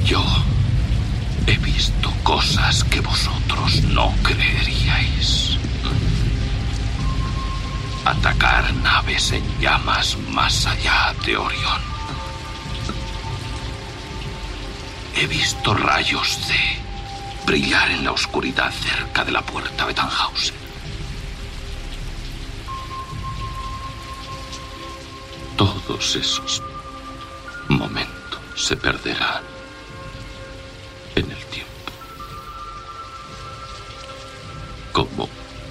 Yo he visto cosas que vosotros no creeríais. Atacar naves en llamas más allá de Orión. He visto rayos de brillar en la oscuridad cerca de la puerta de Tannhausen. Todos esos momentos se perderán en el tiempo. Como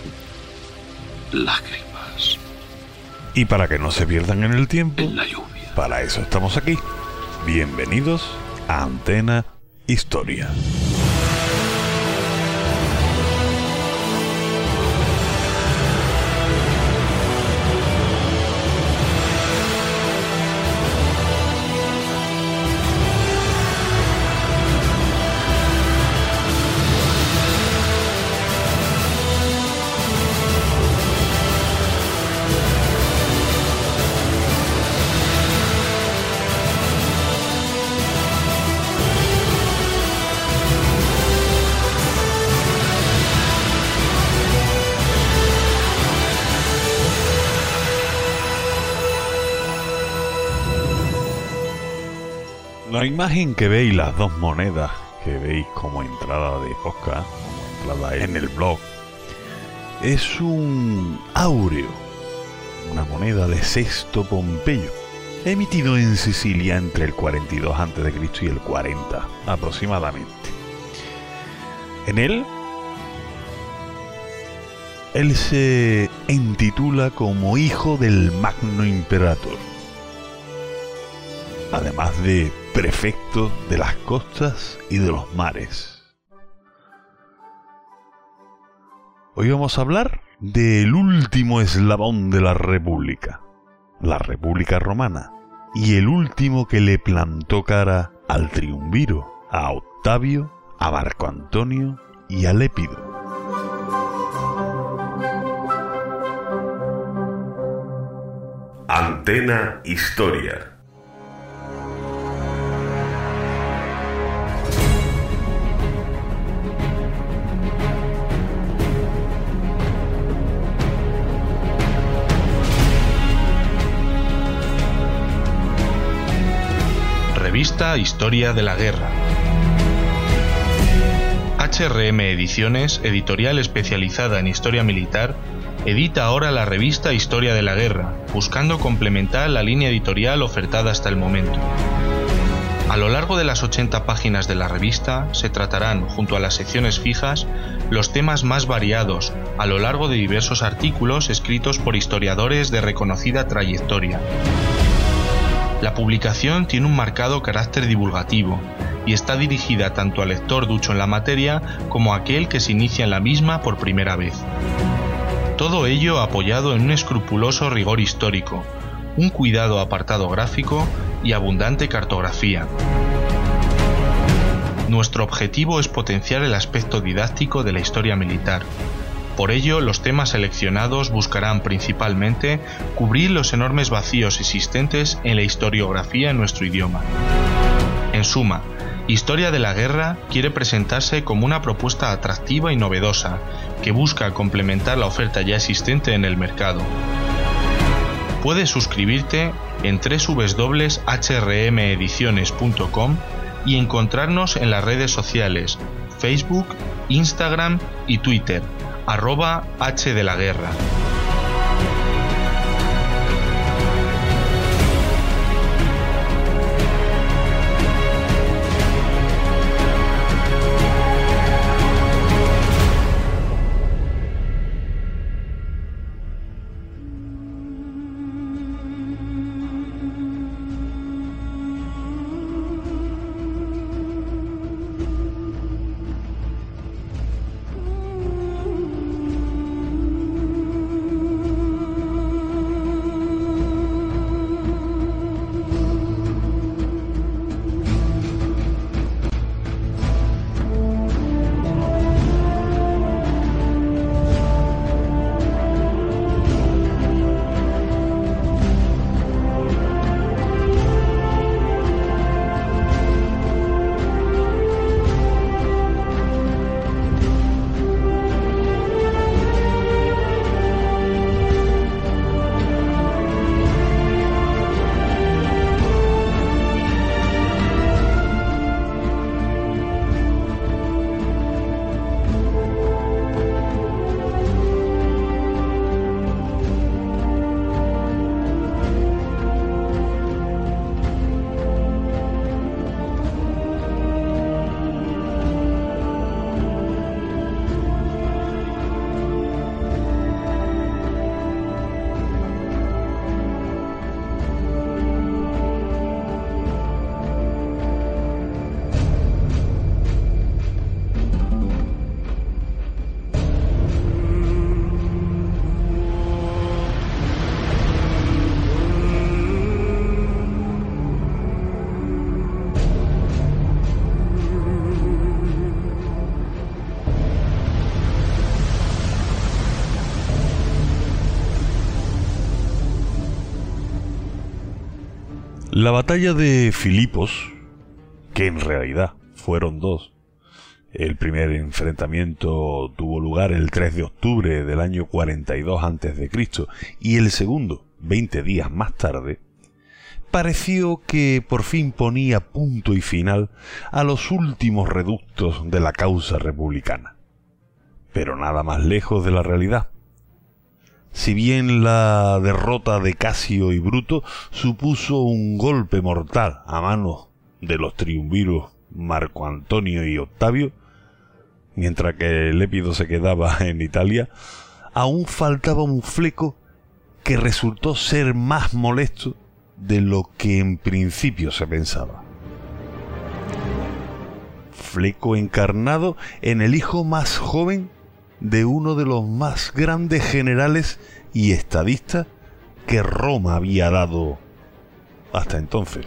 lágrimas. Y para que no se pierdan en el tiempo, en la lluvia. Para eso estamos aquí. Bienvenidos a Antena Historia. La imagen que veis, las dos monedas que veis como entrada de podcast, como entrada en el blog, es un áureo, una moneda de Sexto Pompeyo, emitido en Sicilia entre el 42 a.C. y el 40 aproximadamente. En él se intitula como hijo del Magno Imperator, además de prefecto de las costas y de los mares. Hoy vamos a hablar del último eslabón de la República Romana, y el último que le plantó cara al triunviro, a Octavio, a Marco Antonio y a Lépido. Antena Historia. Revista Historia de la Guerra. HRM Ediciones, editorial especializada en historia militar, edita ahora la revista Historia de la Guerra, buscando complementar la línea editorial ofertada hasta el momento. A lo largo de las 80 páginas de la revista se tratarán, junto a las secciones fijas, los temas más variados, a lo largo de diversos artículos escritos por historiadores de reconocida trayectoria. La publicación tiene un marcado carácter divulgativo y está dirigida tanto al lector ducho en la materia como a aquel que se inicia en la misma por primera vez. Todo ello apoyado en un escrupuloso rigor histórico, un cuidado apartado gráfico y abundante cartografía. Nuestro objetivo es potenciar el aspecto didáctico de la historia militar. Por ello, los temas seleccionados buscarán principalmente cubrir los enormes vacíos existentes en la historiografía en nuestro idioma. En suma, Historia de la Guerra quiere presentarse como una propuesta atractiva y novedosa, que busca complementar la oferta ya existente en el mercado. Puedes suscribirte en www.hrmediciones.com y encontrarnos en las redes sociales Facebook, Instagram y Twitter, @HDelaguerra. La batalla de Filipos, que en realidad fueron dos. El primer enfrentamiento tuvo lugar el 3 de octubre del año 42 a.C. y el segundo, 20 días más tarde, pareció que por fin ponía punto y final a los últimos reductos de la causa republicana. Pero nada más lejos de la realidad. Si bien la derrota de Casio y Bruto supuso un golpe mortal a manos de los triunviros Marco Antonio y Octavio, mientras que Lépido se quedaba en Italia, aún faltaba un Fleco que resultó ser más molesto de lo que en principio se pensaba. Fleco encarnado en el hijo más joven de uno de los más grandes generales y estadistas que Roma había dado hasta entonces.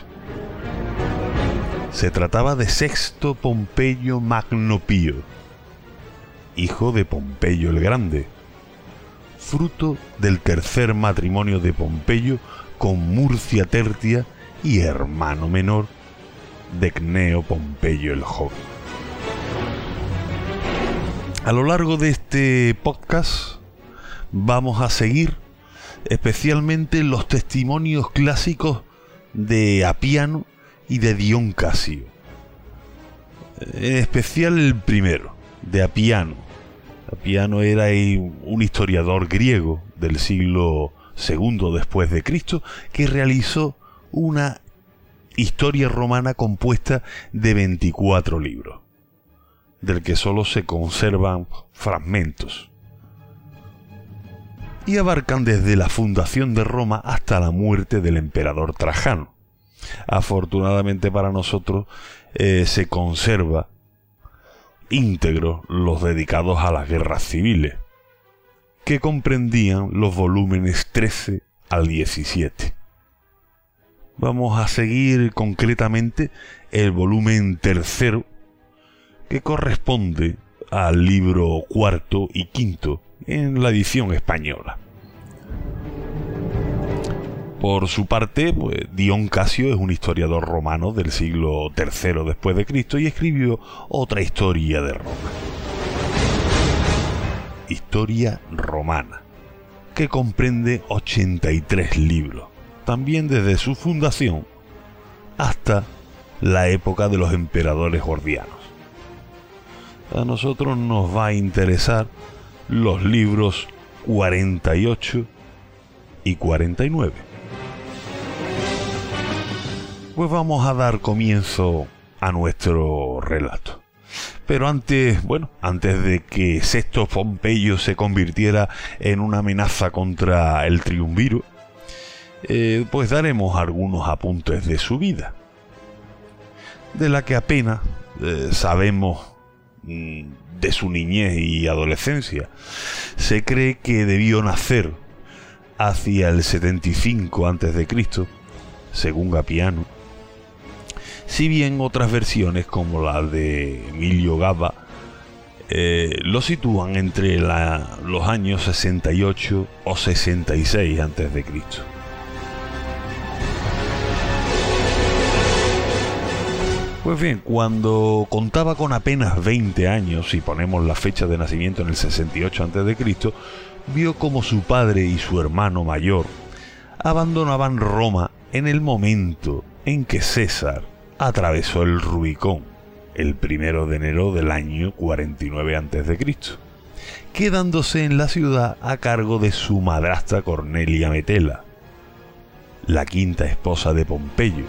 Se trataba de Sexto Pompeyo Magno Pío, hijo de Pompeyo el Grande, fruto del tercer matrimonio de Pompeyo con Murcia Tertia y hermano menor de Cneo Pompeyo el Joven. A lo largo de este podcast vamos a seguir especialmente los testimonios clásicos de Apiano y de Dion Casio. En especial el primero, de Apiano. Apiano era un historiador griego del siglo II después de Cristo que realizó una historia romana compuesta de 24 libros, del que solo se conservan fragmentos, y abarcan desde la fundación de Roma hasta la muerte del emperador Trajano. Afortunadamente para nosotros se conserva íntegros los dedicados a las guerras civiles, que comprendían los volúmenes 13 al 17. Vamos a seguir concretamente el volumen tercero, que corresponde al libro cuarto y quinto en la edición española. Por su parte, Dion Casio es un historiador romano del siglo III después de Cristo y escribió otra historia de Roma. Historia romana, que comprende 83 libros, también desde su fundación hasta la época de los emperadores gordianos. A nosotros nos va a interesar los libros 48 y 49. Pues vamos a dar comienzo a nuestro relato. Pero antes de que Sexto Pompeyo se convirtiera en una amenaza contra el triunviro, pues daremos algunos apuntes de su vida, de la que apenas sabemos de su niñez y adolescencia. Se cree que debió nacer hacia el 75 a.C., según Apiano, si bien otras versiones, como la de Emilio Gaba, lo sitúan entre los años 68 o 66 a.C. Pues bien, cuando contaba con apenas 20 años, si ponemos la fecha de nacimiento en el 68 a.C., vio como su padre y su hermano mayor abandonaban Roma en el momento en que César atravesó el Rubicón, el 1 de enero del año 49 a.C., quedándose en la ciudad a cargo de su madrastra Cornelia Metela, la quinta esposa de Pompeyo.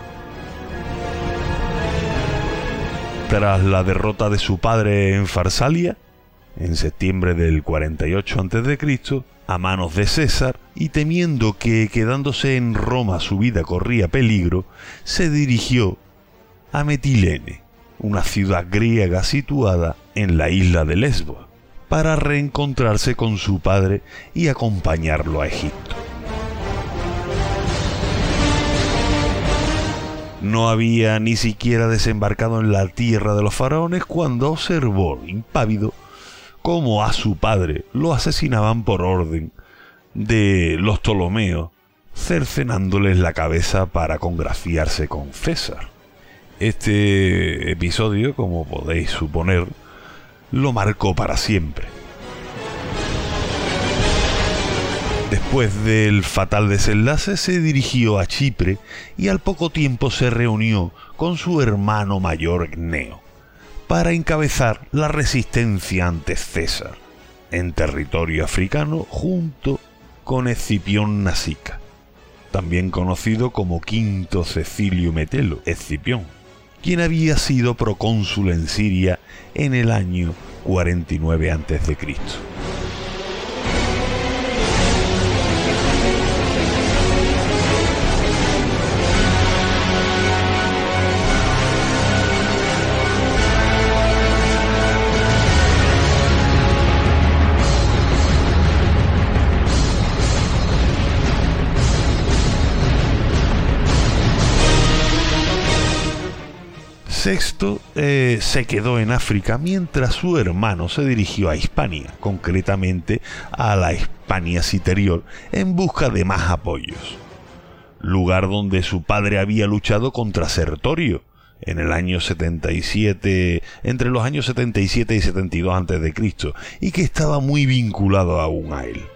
Tras la derrota de su padre en Farsalia, en septiembre del 48 a.C., a manos de César, y temiendo que quedándose en Roma su vida corría peligro, se dirigió a Metilene, una ciudad griega situada en la isla de Lesbos, para reencontrarse con su padre y acompañarlo a Egipto. No había ni siquiera desembarcado en la tierra de los faraones cuando observó, impávido, cómo a su padre lo asesinaban por orden de los Ptolomeos cercenándoles la cabeza para congraciarse con César. Este episodio, como podéis suponer, lo marcó para siempre. Después del fatal desenlace, se dirigió a Chipre y al poco tiempo se reunió con su hermano mayor Gneo para encabezar la resistencia ante César en territorio africano junto con Escipión Nasica, también conocido como Quinto Cecilio Metelo Escipión, quien había sido procónsul en Siria en el año 49 a.C. Sexto se quedó en África mientras su hermano se dirigió a Hispania, concretamente a la Hispania Citerior, en busca de más apoyos, lugar donde su padre había luchado contra Sertorio en el año 77, entre los años 77 y 72 a.C., y que estaba muy vinculado aún a él.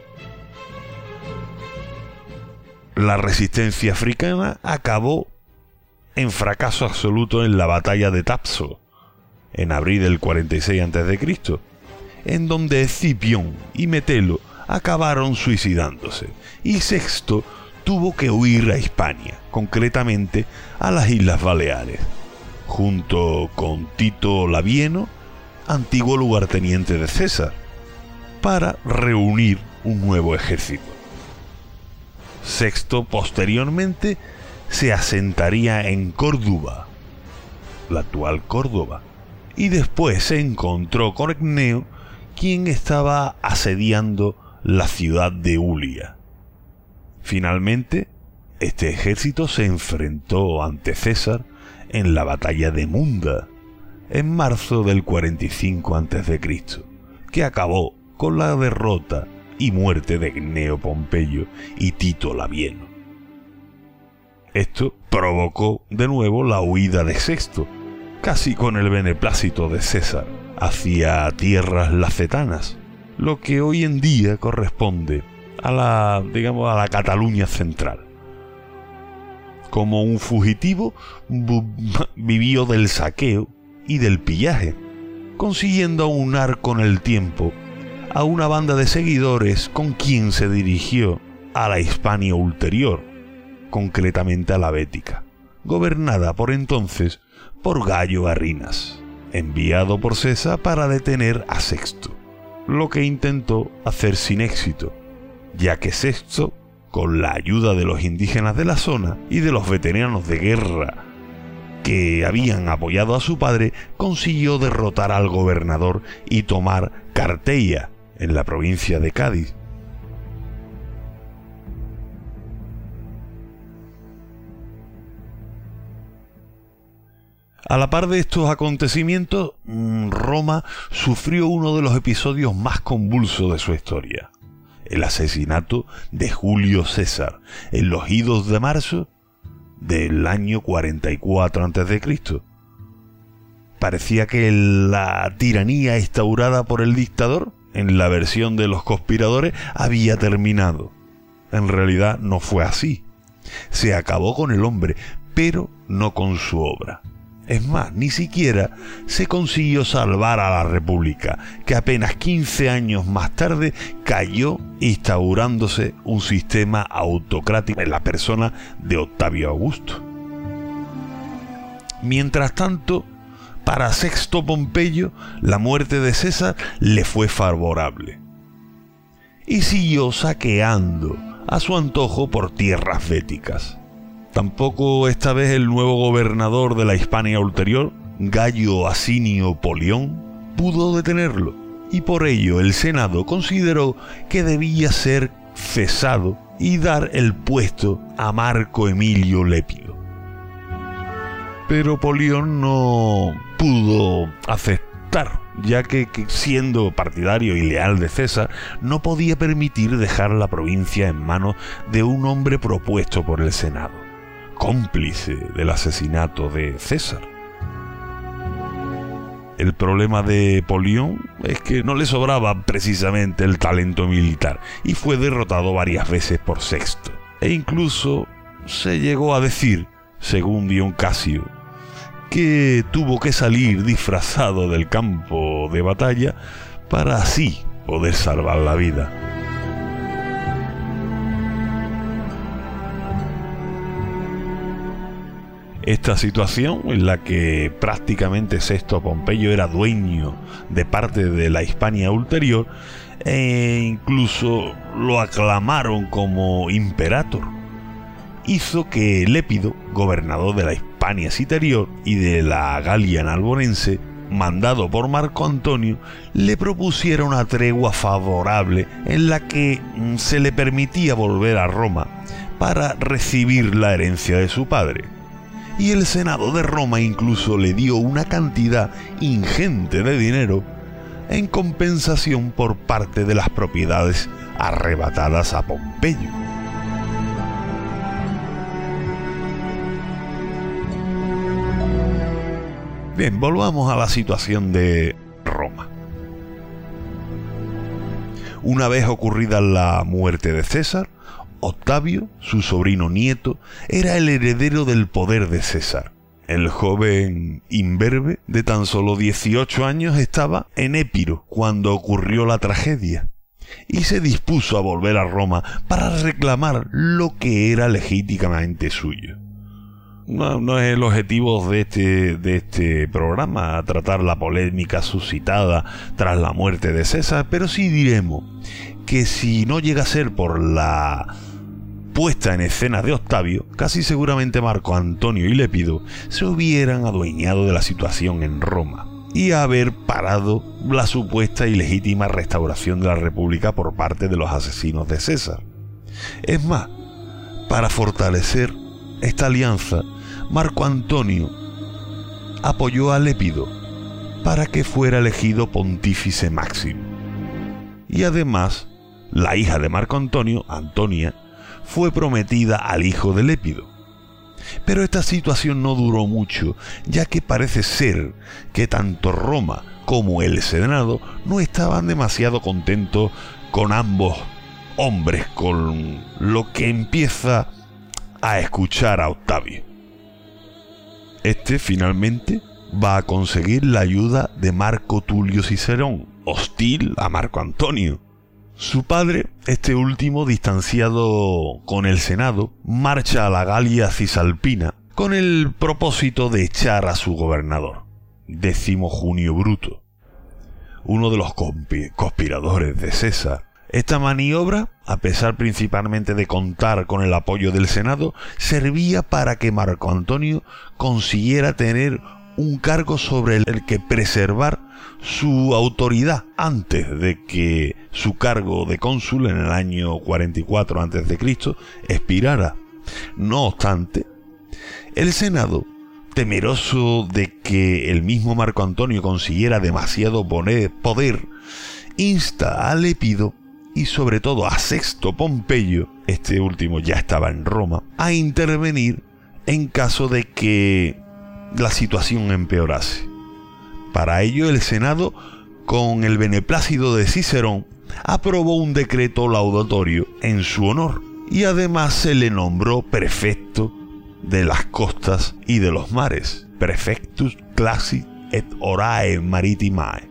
La resistencia africana acabó en fracaso absoluto en la batalla de Tapso, en abril del 46 a.C., en donde Escipión y Metelo acabaron suicidándose, y Sexto tuvo que huir a Hispania, concretamente a las Islas Baleares, junto con Tito Labieno, antiguo lugarteniente de César, para reunir un nuevo ejército. Sexto posteriormente se asentaría en Córdoba, la actual Córdoba, y después se encontró con Gneo, quien estaba asediando la ciudad de Ulia. Finalmente, este ejército se enfrentó ante César en la batalla de Munda, en marzo del 45 a.C., que acabó con la derrota y muerte de Gneo Pompeyo y Tito Labieno. Esto provocó de nuevo la huida de Sexto, casi con el beneplácito de César, hacia tierras lacetanas, lo que hoy en día corresponde a la Cataluña central. Como un fugitivo, vivió del saqueo y del pillaje, consiguiendo aunar con el tiempo a una banda de seguidores con quien se dirigió a la Hispania ulterior, concretamente a la Bética, gobernada por entonces por Gayo Arrinas, enviado por César para detener a Sexto, lo que intentó hacer sin éxito, ya que Sexto, con la ayuda de los indígenas de la zona y de los veteranos de guerra que habían apoyado a su padre, consiguió derrotar al gobernador y tomar Carteia, en la provincia de Cádiz. A la par de estos acontecimientos, Roma sufrió uno de los episodios más convulsos de su historia: el asesinato de Julio César en los idos de marzo del año 44 a.C. Parecía que la tiranía instaurada por el dictador, en la versión de los conspiradores, había terminado. En realidad no fue así. Se acabó con el hombre, pero no con su obra. Es más, ni siquiera se consiguió salvar a la República, que apenas 15 años más tarde cayó, instaurándose un sistema autocrático en la persona de Octavio Augusto. Mientras tanto, para Sexto Pompeyo, la muerte de César le fue favorable, y siguió saqueando a su antojo por tierras béticas. Tampoco esta vez el nuevo gobernador de la Hispania ulterior, Gayo Asinio Polión, pudo detenerlo, y por ello el Senado consideró que debía ser cesado y dar el puesto a Marco Emilio Lépido. Pero Polión no pudo aceptar, ya que siendo partidario y leal de César, no podía permitir dejar la provincia en manos de un hombre propuesto por el Senado, cómplice del asesinato de César. El problema de Polión es que no le sobraba precisamente el talento militar y fue derrotado varias veces por Sexto. E incluso se llegó a decir, según Dion Casio, que tuvo que salir disfrazado del campo de batalla para así poder salvar la vida. Esta situación, en la que prácticamente Sexto Pompeyo era dueño de parte de la Hispania ulterior, e incluso lo aclamaron como imperator, hizo que Lépido, gobernador de la Hispania Citerior y de la Galia Narbonense, mandado por Marco Antonio, le propusiera una tregua favorable en la que se le permitía volver a Roma para recibir la herencia de su padre. Y el Senado de Roma incluso le dio una cantidad ingente de dinero en compensación por parte de las propiedades arrebatadas a Pompeyo. Bien, volvamos a la situación de Roma. Una vez ocurrida la muerte de César, Octavio, su sobrino nieto, era el heredero del poder de César. El joven imberbe de tan solo 18 años estaba en Épiro cuando ocurrió la tragedia y se dispuso a volver a Roma para reclamar lo que era legítimamente suyo. No es el objetivo de este programa tratar la polémica suscitada tras la muerte de César, pero sí diremos que si no llega a ser por la puesta en escena de Octavio, casi seguramente Marco Antonio y Lépido se hubieran adueñado de la situación en Roma y haber parado la supuesta y legítima restauración de la República por parte de los asesinos de César. Es más, para fortalecer esta alianza, Marco Antonio apoyó a Lépido para que fuera elegido pontífice máximo. Y además, la hija de Marco Antonio, Antonia, fue prometida al hijo de Lépido. Pero esta situación no duró mucho, ya que parece ser que tanto Roma como el Senado no estaban demasiado contentos con ambos hombres, con lo que empieza a escuchar a Octavio. Este finalmente va a conseguir la ayuda de Marco Tulio Cicerón, hostil a Marco Antonio. Su padre, este último, distanciado con el Senado, marcha a la Galia Cisalpina con el propósito de echar a su gobernador, Décimo Junio Bruto, uno de los conspiradores de César. Esta maniobra, a pesar principalmente de contar con el apoyo del Senado, servía para que Marco Antonio consiguiera tener un cargo sobre el que preservar su autoridad antes de que su cargo de cónsul en el año 44 a.C. expirara. No obstante, el Senado, temeroso de que el mismo Marco Antonio consiguiera demasiado poder, insta a Lépido y sobre todo a Sexto Pompeyo, este último ya estaba en Roma, a intervenir en caso de que la situación empeorase. Para ello el Senado, con el beneplácito de Cicerón, aprobó un decreto laudatorio en su honor y además se le nombró prefecto de las costas y de los mares, Prefectus Classi et Horae Maritimae.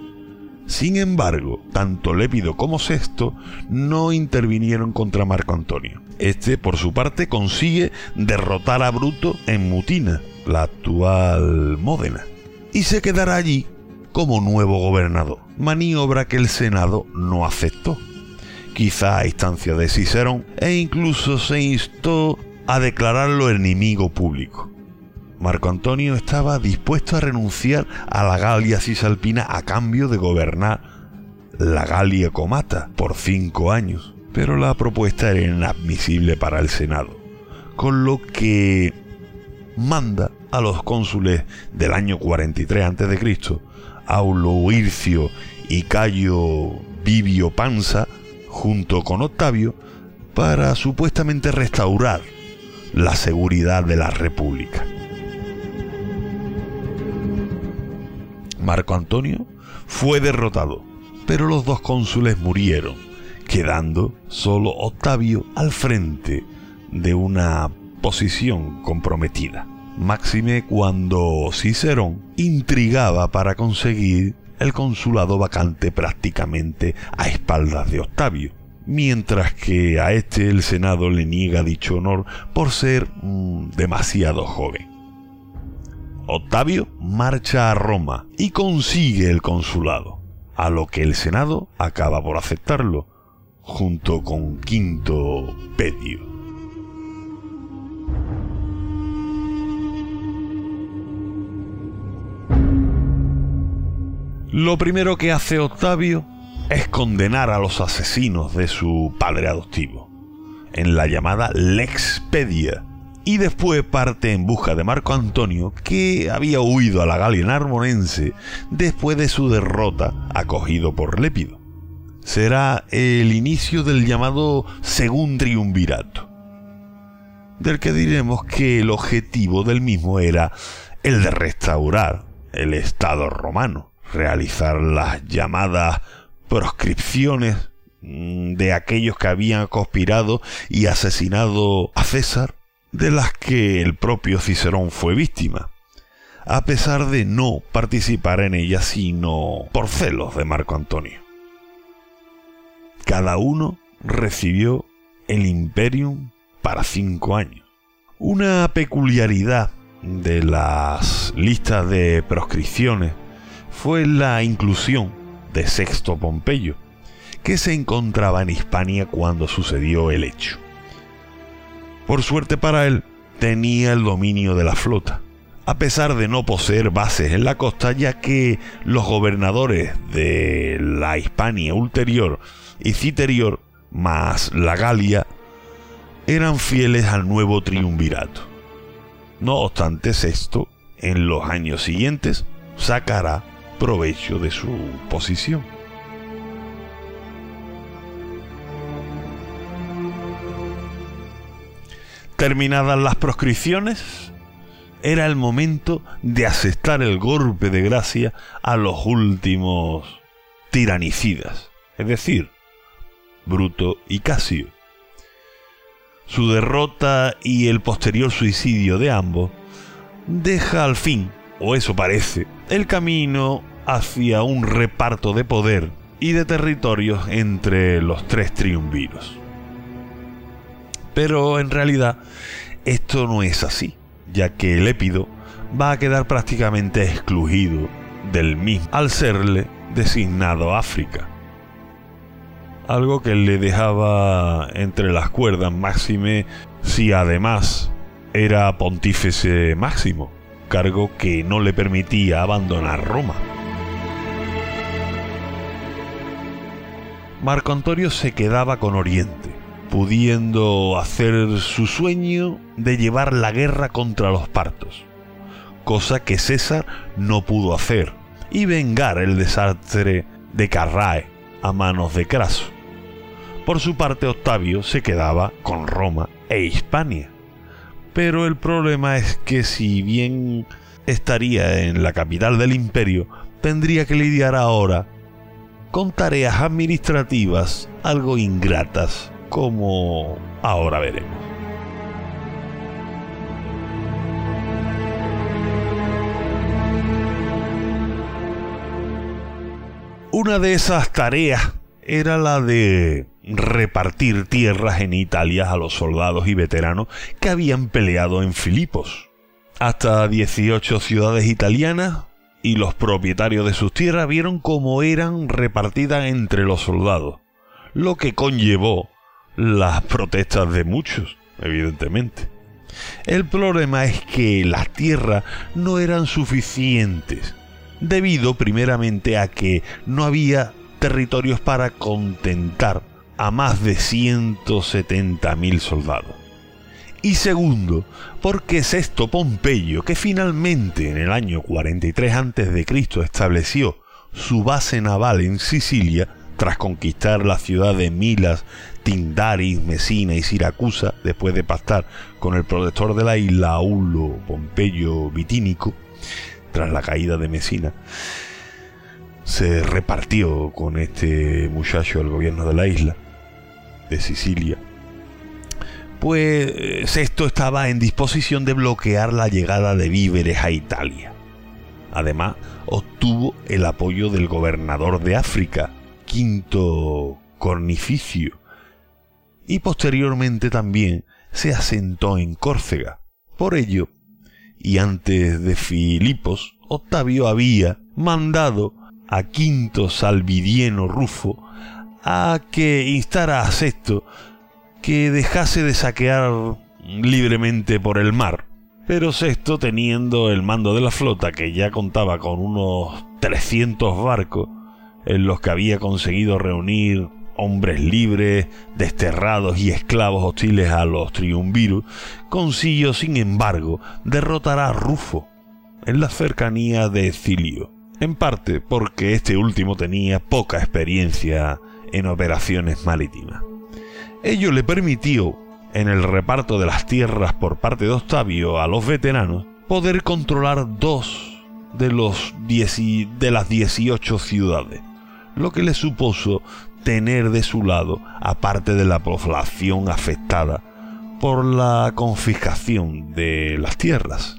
Sin embargo, tanto Lépido como Sexto no intervinieron contra Marco Antonio. Este, por su parte, consigue derrotar a Bruto en Mutina, la actual Módena, y se quedará allí como nuevo gobernador, maniobra que el Senado no aceptó, quizá a instancia de Cicerón, e incluso se instó a declararlo enemigo público. Marco Antonio estaba dispuesto a renunciar a la Galia Cisalpina a cambio de gobernar la Galia Comata por 5 años, pero la propuesta era inadmisible para el Senado, con lo que manda a los cónsules del año 43 a.C., Aulo Hircio y Cayo Vivio Pansa, junto con Octavio, para supuestamente restaurar la seguridad de la República. Marco Antonio fue derrotado, pero los dos cónsules murieron, quedando solo Octavio al frente de una posición comprometida. Máxime cuando Cicerón intrigaba para conseguir el consulado vacante prácticamente a espaldas de Octavio, mientras que a este el Senado le niega dicho honor por ser demasiado joven. Octavio marcha a Roma y consigue el consulado, a lo que el Senado acaba por aceptarlo, junto con Quinto Pedio. Lo primero que hace Octavio es condenar a los asesinos de su padre adoptivo, en la llamada Lex Pedia, y después parte en busca de Marco Antonio, que había huido a la Galia Narbonense después de su derrota, acogido por Lépido. Será el inicio del llamado Segundo Triunvirato, del que diremos que el objetivo del mismo era el de restaurar el Estado romano, realizar las llamadas proscripciones de aquellos que habían conspirado y asesinado a César, de las que el propio Cicerón fue víctima, a pesar de no participar en ellas sino por celos de Marco Antonio. Cada uno recibió el imperium para 5 años. Una peculiaridad de las listas de proscripciones fue la inclusión de Sexto Pompeyo, que se encontraba en Hispania cuando sucedió el hecho. Por suerte para él, tenía el dominio de la flota, a pesar de no poseer bases en la costa, ya que los gobernadores de la Hispania ulterior y citerior, más la Galia, eran fieles al nuevo triunvirato. No obstante, Sexto, en los años siguientes, sacará provecho de su posición. Terminadas las proscripciones, era el momento de asestar el golpe de gracia a los últimos tiranicidas, es decir, Bruto y Casio. Su derrota y el posterior suicidio de ambos deja al fin, o eso parece, el camino hacia un reparto de poder y de territorios entre los tres triunviros. Pero en realidad esto no es así, ya que Lépido va a quedar prácticamente excluido del mismo al serle designado África, algo que le dejaba entre las cuerdas, máxime si además era pontífice máximo, cargo que no le permitía abandonar Roma. Marco Antonio se quedaba con Oriente, pudiendo hacer su sueño de llevar la guerra contra los partos, cosa que César no pudo hacer, y vengar el desastre de Carrae a manos de Craso. Por su parte, Octavio se quedaba con Roma e Hispania. Pero el problema es que si bien estaría en la capital del imperio, tendría que lidiar ahora con tareas administrativas algo ingratas, como ahora veremos. Una de esas tareas era la de repartir tierras en Italia a los soldados y veteranos que habían peleado en Filipos. Hasta 18 ciudades italianas y los propietarios de sus tierras vieron cómo eran repartidas entre los soldados, lo que conllevó las protestas de muchos, evidentemente. El problema es que las tierras no eran suficientes, debido primeramente a que no había territorios para contentar a más de 170.000 soldados. Y segundo, porque Sexto Pompeyo, que finalmente en el año 43 a.C. estableció su base naval en Sicilia, tras conquistar la ciudad de Milas, Tindaris, Mesina y Siracusa, después de pactar con el protector de la isla Aulo Pompeyo Vitínico, tras la caída de Mesina, se repartió con este muchacho el gobierno de la isla de Sicilia. Pues Sexto estaba en disposición de bloquear la llegada de víveres a Italia. Además, obtuvo el apoyo del gobernador de África, Quinto Cornificio, y posteriormente también se asentó en Córcega. Por ello, y antes de Filipos, Octavio había mandado a Quinto Salvidieno Rufo a que instara a Sexto que dejase de saquear libremente por el mar. Pero Sexto, teniendo el mando de la flota, que ya contaba con unos 300 barcos, en los que había conseguido reunir hombres libres, desterrados y esclavos hostiles a los triunvirus, consiguió, sin embargo, derrotar a Rufo en las cercanías de Cilio, en parte porque este último tenía poca experiencia en operaciones marítimas. Ello le permitió, en el reparto de las tierras por parte de Octavio a los veteranos, poder controlar 2 de las 18 ciudades, lo que le supuso tener de su lado a parte de la población afectada por la confiscación de las tierras.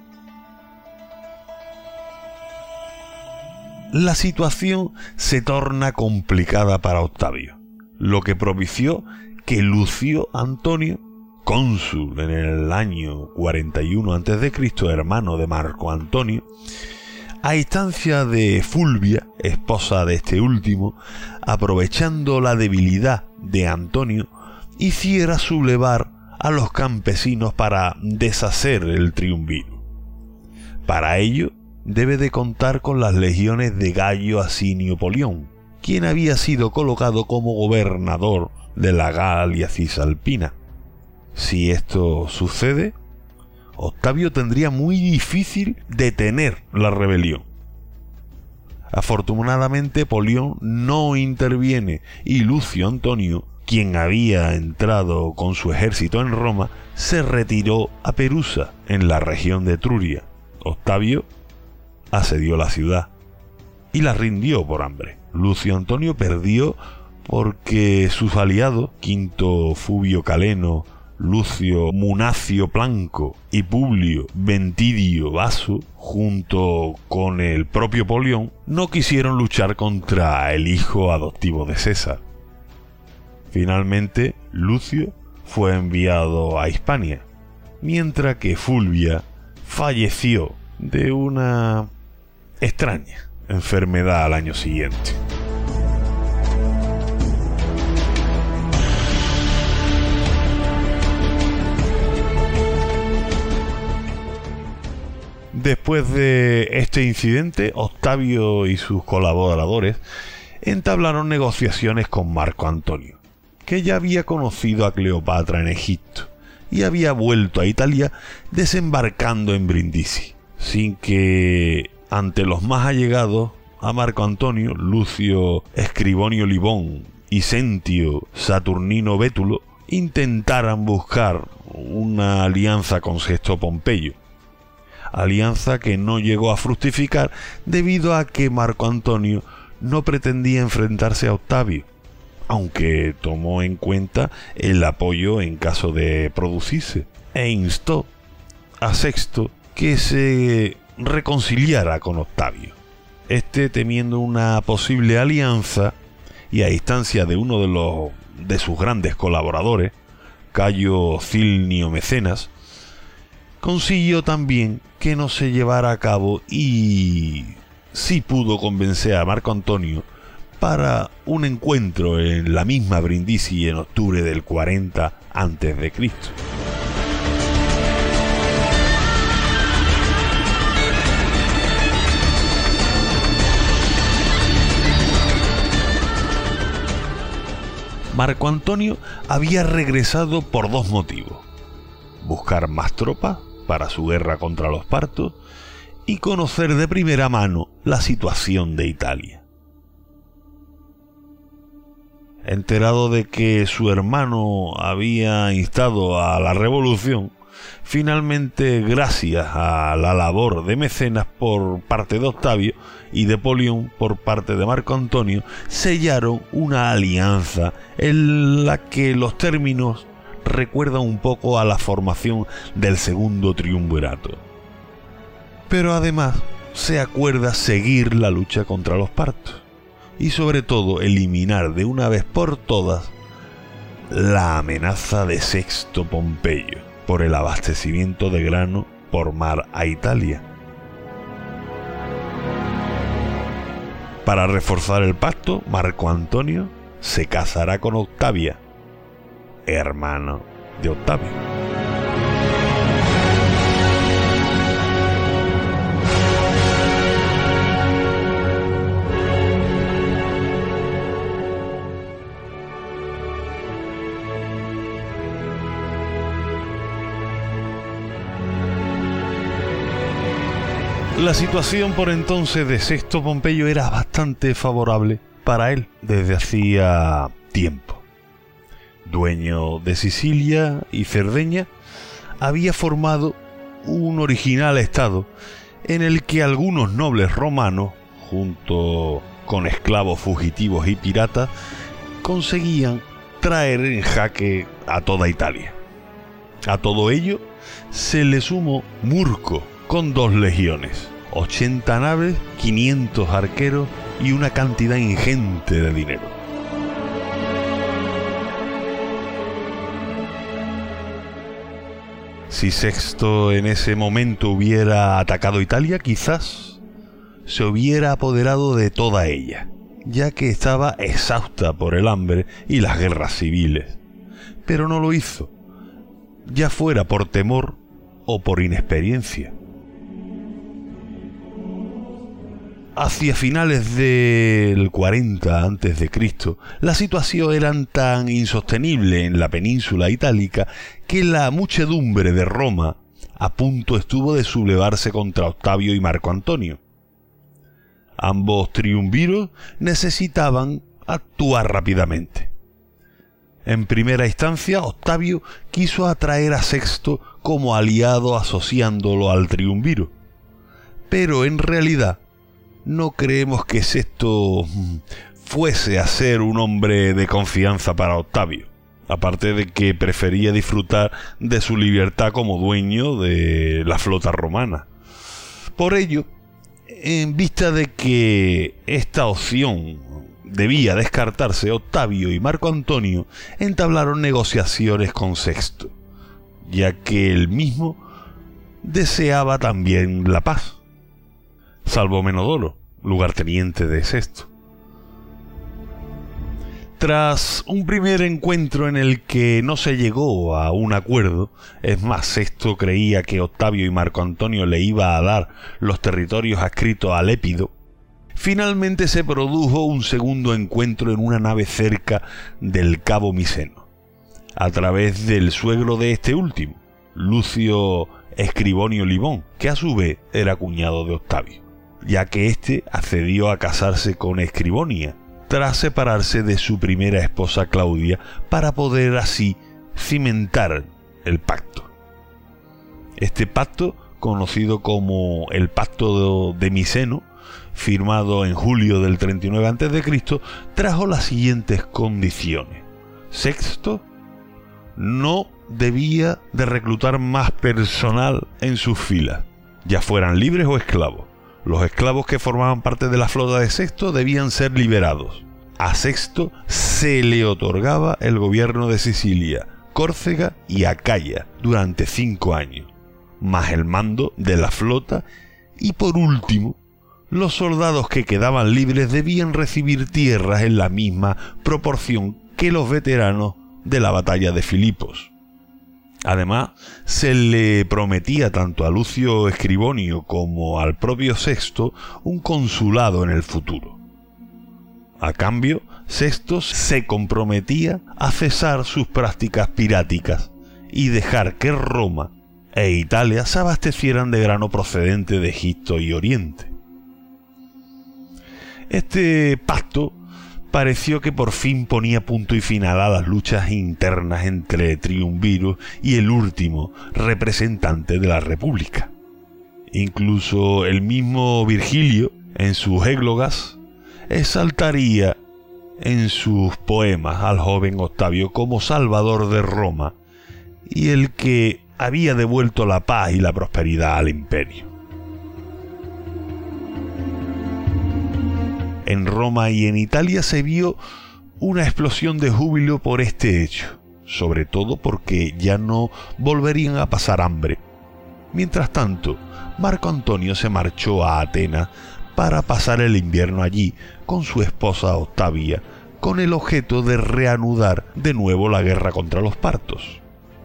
La situación se torna complicada para Octavio, lo que propició que Lucio Antonio, cónsul en el año 41 a.C., hermano de Marco Antonio, a instancia de Fulvia, esposa de este último, aprovechando la debilidad de Antonio, hiciera sublevar a los campesinos para deshacer el triunviro. Para ello, debe de contar con las legiones de Gayo Asinio Polión, quien había sido colocado como gobernador de la Galia Cisalpina. Si esto sucede, Octavio tendría muy difícil detener la rebelión. Afortunadamente, Polión no interviene y Lucio Antonio, quien había entrado con su ejército en Roma, se retiró a Perusa, en la región de Etruria. Octavio asedió la ciudad y la rindió por hambre. Lucio Antonio perdió porque sus aliados, Quinto Fubio Caleno, Lucio Munacio Planco y Publio Ventidio Vaso, junto con el propio Polión, no quisieron luchar contra el hijo adoptivo de César. Finalmente, Lucio fue enviado a Hispania, mientras que Fulvia falleció de una extraña enfermedad al año siguiente. Después de este incidente, Octavio y sus colaboradores entablaron negociaciones con Marco Antonio, que ya había conocido a Cleopatra en Egipto y había vuelto a Italia desembarcando en Brindisi, sin que ante los más allegados a Marco Antonio, Lucio Escribonio Libón y Sentio Saturnino Bétulo, intentaran buscar una alianza con Sexto Pompeyo, alianza que no llegó a fructificar debido a que Marco Antonio no pretendía enfrentarse a Octavio, aunque tomó en cuenta el apoyo en caso de producirse, e instó a Sexto que se reconciliara con Octavio. Este, temiendo una posible alianza y a instancia de uno de sus grandes colaboradores, Cayo Cilnio Mecenas, consiguió también que no se llevara a cabo y sí pudo convencer a Marco Antonio para un encuentro en la misma Brindisi en octubre del 40 a.C. Marco Antonio había regresado por dos motivos. buscar más tropas para su guerra contra los partos y conocer de primera mano la situación de Italia. Enterado de que su hermano había instado a la revolución, finalmente, gracias a la labor de mecenas por parte de Octavio y de Polión por parte de Marco Antonio, sellaron una alianza en la que los términos recuerdan un poco a la formación del segundo triunvirato. Pero además se acuerda seguir la lucha contra los partos y sobre todo eliminar de una vez por todas la amenaza de Sexto Pompeyo por el abastecimiento de grano por mar a Italia. Para reforzar el pacto, Marco Antonio se casará con Octavia, hermano de Octavio. La situación por entonces de Sexto Pompeyo era bastante favorable para él desde hacía tiempo. Dueño de Sicilia y Cerdeña, había formado un original estado en el que algunos nobles romanos, junto con esclavos fugitivos y piratas, conseguían traer en jaque a toda Italia. A todo ello se le sumó Murco, con 2 legiones, 80 naves, 500 arqueros y una cantidad ingente de dinero. Si Sexto en ese momento hubiera atacado Italia, quizás se hubiera apoderado de toda ella, ya que estaba exhausta por el hambre y las guerras civiles. Pero no lo hizo, ya fuera por temor o por inexperiencia. Hacia finales del 40 a.C., la situación era tan insostenible en la península itálica que la muchedumbre de Roma a punto estuvo de sublevarse contra Octavio y Marco Antonio. Ambos triunviros necesitaban actuar rápidamente. En primera instancia, Octavio quiso atraer a Sexto como aliado asociándolo al triunviro, pero en realidad no creemos que Sexto fuese a ser un hombre de confianza para Octavio, aparte de que prefería disfrutar de su libertad como dueño de la flota romana. Por ello, en vista de que esta opción debía descartarse, Octavio y Marco Antonio entablaron negociaciones con Sexto, ya que él mismo deseaba también la paz, salvo Menodoro, lugarteniente de Sexto. Tras un primer encuentro en el que no se llegó a un acuerdo, es más, Sexto creía que Octavio y Marco Antonio le iba a dar los territorios adscritos a Lépido, finalmente se produjo un segundo encuentro en una nave cerca del Cabo Miseno, a través del suegro de este último, Lucio Escribonio Libón, que a su vez era cuñado de Octavio, ya que éste accedió a casarse con Escribonia tras separarse de su primera esposa Claudia para poder así cimentar el pacto. Este pacto, conocido como el Pacto de Miseno, firmado en julio del 39 a.C., trajo las siguientes condiciones. Sexto no debía de reclutar más personal en sus filas, ya fueran libres o esclavos. Los esclavos que formaban parte de la flota de Sexto debían ser liberados. A Sexto se le otorgaba el gobierno de Sicilia, Córcega y Acaya durante 5 años, más el mando de la flota, y por último, los soldados que quedaban libres debían recibir tierras en la misma proporción que los veteranos de la batalla de Filipos. Además, se le prometía tanto a Lucio Escribonio como al propio Sexto un consulado en el futuro. A cambio, Sexto se comprometía a cesar sus prácticas piráticas y dejar que Roma e Italia se abastecieran de grano procedente de Egipto y Oriente. Este pacto pareció que por fin ponía punto y final a las luchas internas entre Triunviro y el último representante de la República. Incluso el mismo Virgilio, en sus églogas, exaltaría en sus poemas al joven Octavio como salvador de Roma y el que había devuelto la paz y la prosperidad al imperio. En Roma y en Italia se vio una explosión de júbilo por este hecho, sobre todo porque ya no volverían a pasar hambre. Mientras tanto, Marco Antonio se marchó a Atenas para pasar el invierno allí con su esposa Octavia, con el objeto de reanudar de nuevo la guerra contra los partos.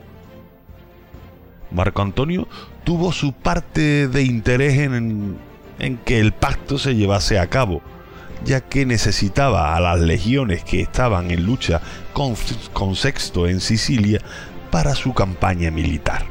Marco Antonio tuvo su parte de interés en que el pacto se llevase a cabo, ya que necesitaba a las legiones que estaban en lucha con Sexto en Sicilia para su campaña militar.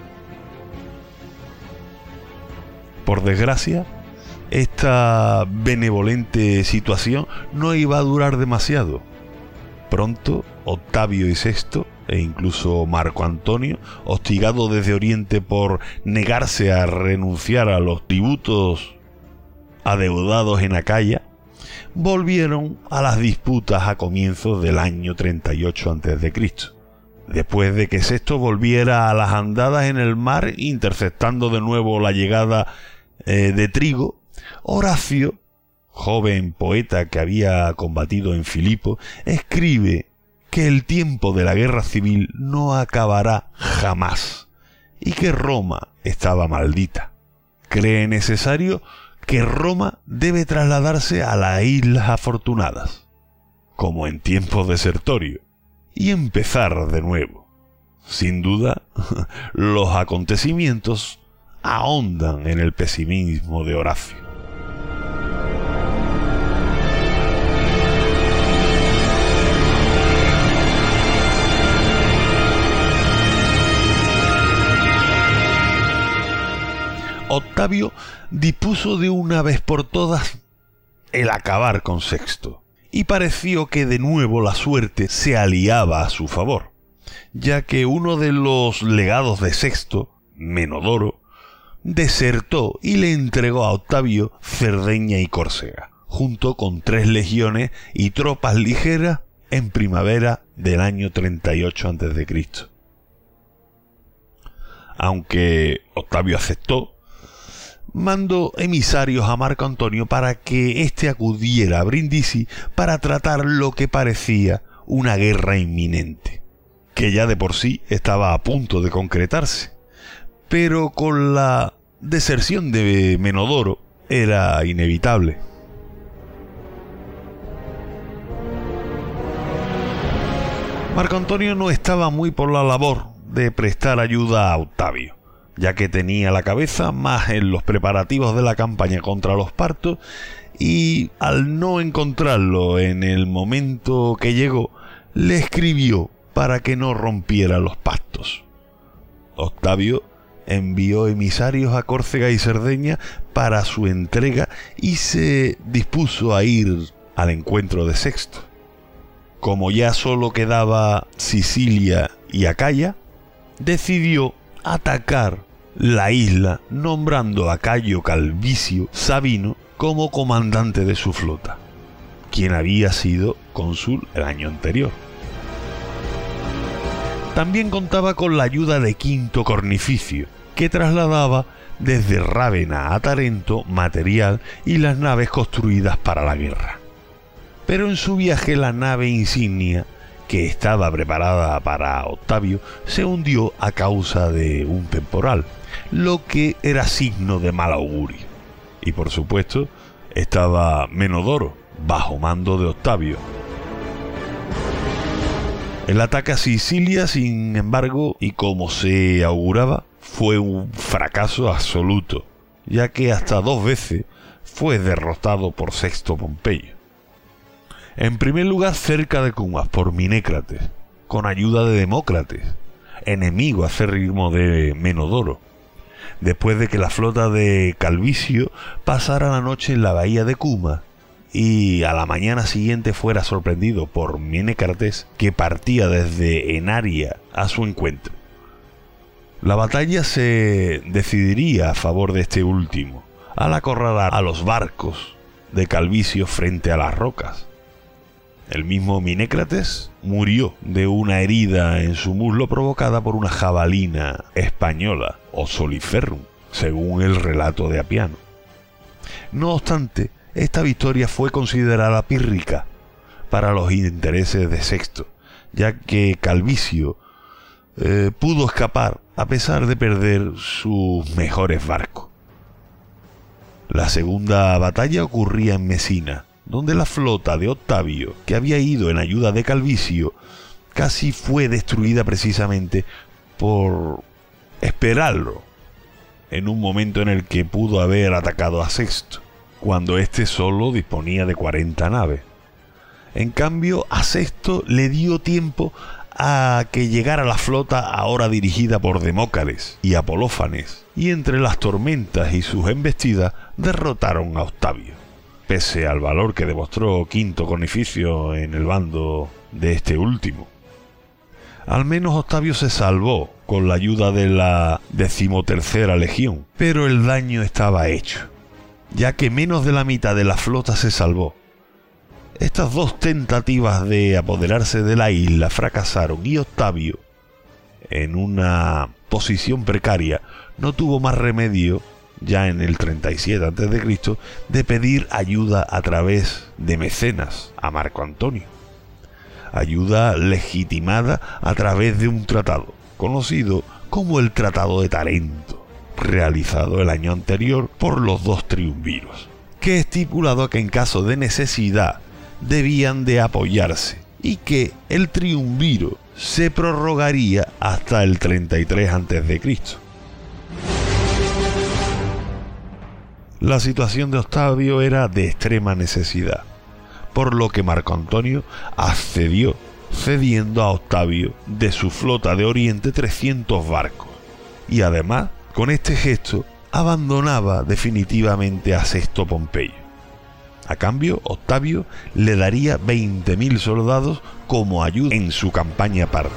Por desgracia, esta benevolente situación no iba a durar demasiado. Pronto, Octavio y Sexto, e incluso Marco Antonio, hostigado desde Oriente por negarse a renunciar a los tributos adeudados en Acaya, volvieron a las disputas a comienzos del año 38 a.C., después de que Sexto volviera a las andadas en el mar, interceptando de nuevo la llegada de Trigo. Horacio, joven poeta que había combatido en Filipo, escribe que el tiempo de la guerra civil no acabará jamás y que Roma estaba maldita. Cree necesario que Roma debe trasladarse a las Islas Afortunadas, como en tiempos de Sertorio, y empezar de nuevo. Sin duda, los acontecimientos ahondan en el pesimismo de Horacio. Octavio dispuso de una vez por todas el acabar con Sexto, y pareció que de nuevo la suerte se aliaba a su favor, ya que uno de los legados de Sexto, Menodoro, desertó y le entregó a Octavio Cerdeña y Córcega, junto con 3 legiones y tropas ligeras en primavera del año 38 a.C. Aunque Octavio aceptó, mandó emisarios a Marco Antonio para que éste acudiera a Brindisi para tratar lo que parecía una guerra inminente, que ya de por sí estaba a punto de concretarse, pero con la deserción de Menodoro era inevitable. Marco Antonio no estaba muy por la labor de prestar ayuda a Octavio, ya que tenía la cabeza más en los preparativos de la campaña contra los partos, y al no encontrarlo en el momento que llegó, le escribió para que no rompiera los pactos. Octavio envió emisarios a Córcega y Cerdeña para su entrega y se dispuso a ir al encuentro de Sexto. Como ya solo quedaba Sicilia y Acaya, decidió atacar la isla nombrando a Cayo Calvicio Sabino como comandante de su flota, quien había sido cónsul el año anterior. También contaba con la ayuda de Quinto Cornificio, que trasladaba desde Rávena a Tarento material y las naves construidas para la guerra. Pero en su viaje la nave insignia, que estaba preparada para Octavio, se hundió a causa de un temporal, lo que era signo de mal augurio. Y por supuesto, estaba Menodoro, bajo mando de Octavio. El ataque a Sicilia, sin embargo, y como se auguraba, fue un fracaso absoluto, ya que hasta 2 veces fue derrotado por Sexto Pompeyo. En primer lugar, cerca de Cumas por Minécrates, con ayuda de Demócrates, enemigo acérrimo de Menodoro, después de que la flota de Calvicio pasara la noche en la bahía de Cuma y a la mañana siguiente fuera sorprendido por Menecrates, que partía desde Enaria a su encuentro. La batalla se decidiría a favor de este último, al acorralar a los barcos de Calvicio frente a las rocas. El mismo Menecrates murió de una herida en su muslo provocada por una jabalina española, o Soliferrum, según el relato de Apiano. No obstante, esta victoria fue considerada pírrica para los intereses de Sexto, ya que Calvicio pudo escapar a pesar de perder sus mejores barcos. La segunda batalla ocurría en Mesina, donde la flota de Octavio, que había ido en ayuda de Calvicio, casi fue destruida precisamente por esperarlo en un momento en el que pudo haber atacado a Sexto, cuando éste solo disponía de 40 naves. En cambio, a Sexto le dio tiempo a que llegara la flota ahora dirigida por Demócades y Apolófanes, y entre las tormentas y sus embestidas derrotaron a Octavio, pese al valor que demostró Quinto Cornificio en el bando de este último. Al menos Octavio se salvó con la ayuda de la 13ª Legión, pero el daño estaba hecho, ya que menos de la mitad de la flota se salvó. Estas dos tentativas de apoderarse de la isla fracasaron y Octavio, en una posición precaria, no tuvo más remedio, ya en el 37 a.C., de pedir ayuda a través de mecenas a Marco Antonio. Ayuda legitimada a través de un tratado, conocido como el Tratado de Tarento, realizado el año anterior por los dos triunviros, que estipulaba que en caso de necesidad debían de apoyarse y que el triunviro se prorrogaría hasta el 33 a.C. La situación de Octavio era de extrema necesidad, por lo que Marco Antonio accedió, cediendo a Octavio de su flota de Oriente 300 barcos, y además, con este gesto, abandonaba definitivamente a Sexto Pompeyo. A cambio, Octavio le daría 20.000 soldados como ayuda en su campaña parta.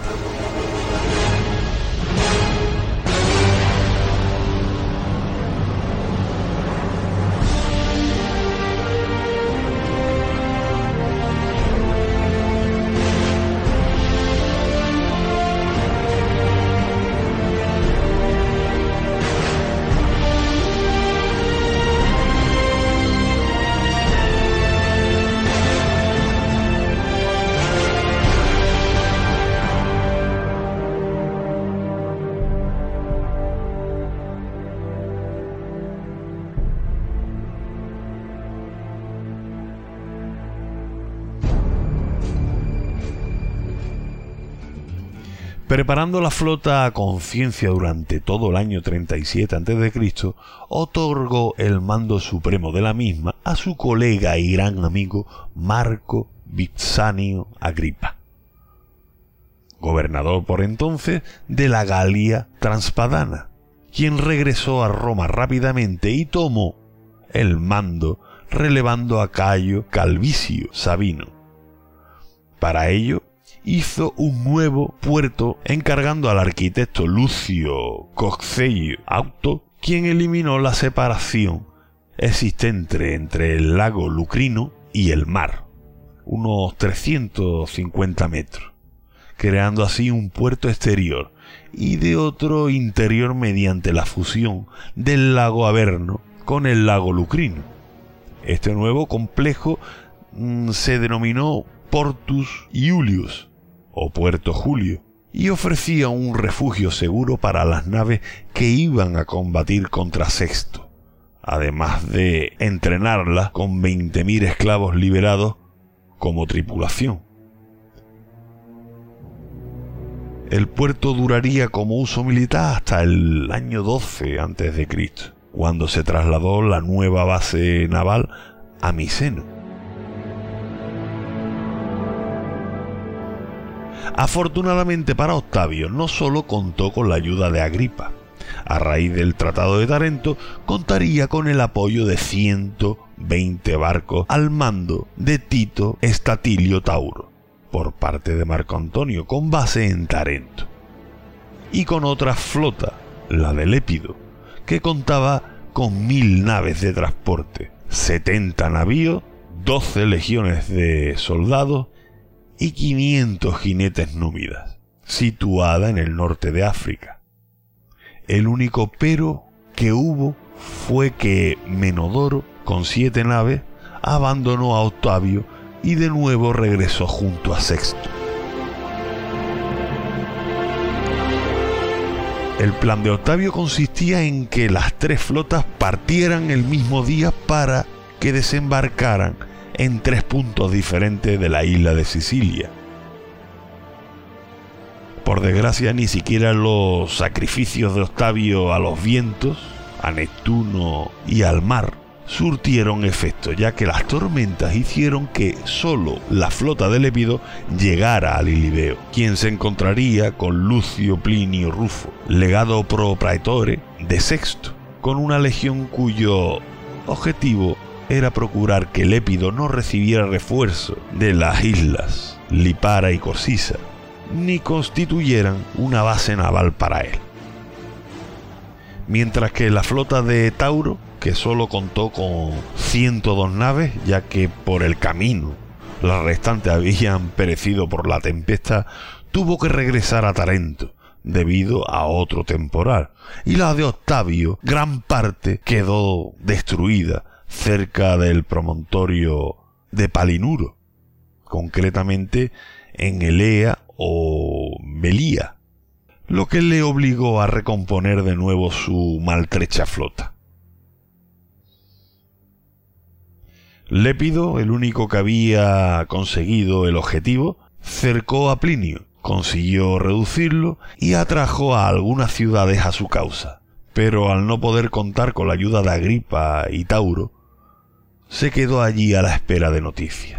Preparando la flota a conciencia durante todo el año 37 a.C., otorgó el mando supremo de la misma a su colega y gran amigo Marco Vipsanio Agripa, gobernador por entonces de la Galia Transpadana, quien regresó a Roma rápidamente y tomó el mando relevando a Cayo Calvicio Sabino. Para ello, hizo un nuevo puerto encargando al arquitecto Lucio Cocceius Auto, quien eliminó la separación existente entre el lago Lucrino y el mar, unos 350 metros, creando así un puerto exterior y de otro interior mediante la fusión del lago Averno con el lago Lucrino. Este nuevo complejo se denominó Portus Iulius, o Puerto Julio, y ofrecía un refugio seguro para las naves que iban a combatir contra Sexto, además de entrenarlas con 20.000 esclavos liberados como tripulación. El puerto duraría como uso militar hasta el año 12 a.C., cuando se trasladó la nueva base naval a Miseno. Afortunadamente para Octavio, no solo contó con la ayuda de Agripa. A raíz del Tratado de Tarento, contaría con el apoyo de 120 barcos al mando de Tito Estatilio Tauro, por parte de Marco Antonio, con base en Tarento. Y con otra flota, la de Lépido, que contaba con 1000 naves de transporte, 70 navíos, 12 legiones de soldados y 500 jinetes númidas, situada en el norte de África. El único pero que hubo fue que Menodoro, con 7 naves, abandonó a Octavio y de nuevo regresó junto a Sexto. El plan de Octavio consistía en que las 3 flotas partieran el mismo día para que desembarcaran en 3 puntos diferentes de la isla de Sicilia. Por desgracia, ni siquiera los sacrificios de Octavio a los vientos, a Neptuno y al mar, surtieron efecto, ya que las tormentas hicieron que solo la flota de Lépido llegara a Lilibeo, quien se encontraría con Lucio Plinio Rufo, legado pro praetore de Sexto, con una legión cuyo objetivo era procurar que Lépido no recibiera refuerzo de las islas Lipara y Corsisa, ni constituyeran una base naval para él. Mientras que la flota de Tauro, que solo contó con 102 naves, ya que por el camino las restantes habían perecido por la tempestad, tuvo que regresar a Tarento debido a otro temporal, y la de Octavio, gran parte quedó destruida cerca del promontorio de Palinuro, concretamente en Elea o Melía, lo que le obligó a recomponer de nuevo su maltrecha flota. Lépido, el único que había conseguido el objetivo, cercó a Plinio, consiguió reducirlo y atrajo a algunas ciudades a su causa, pero al no poder contar con la ayuda de Agripa y Tauro, se quedó allí a la espera de noticias.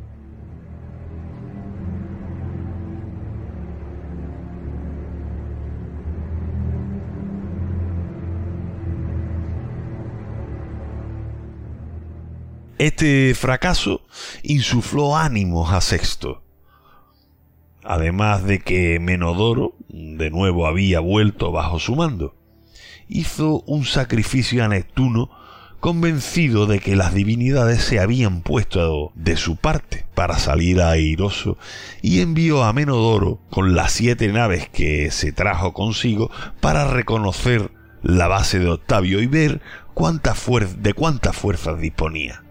Este fracaso insufló ánimos a Sexto, además de que Menodoro de nuevo había vuelto bajo su mando. Hizo un sacrificio a Neptuno, convencido de que las divinidades se habían puesto de su parte para salir airoso, y envió a Menodoro con las 7 naves que se trajo consigo para reconocer la base de Octavio y ver de cuántas fuerzas disponía.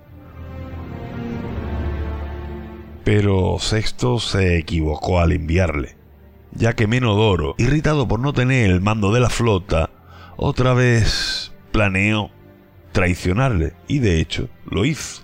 Pero Sexto se equivocó al enviarle, ya que Menodoro, irritado por no tener el mando de la flota, otra vez planeó traicionarle, y de hecho lo hizo.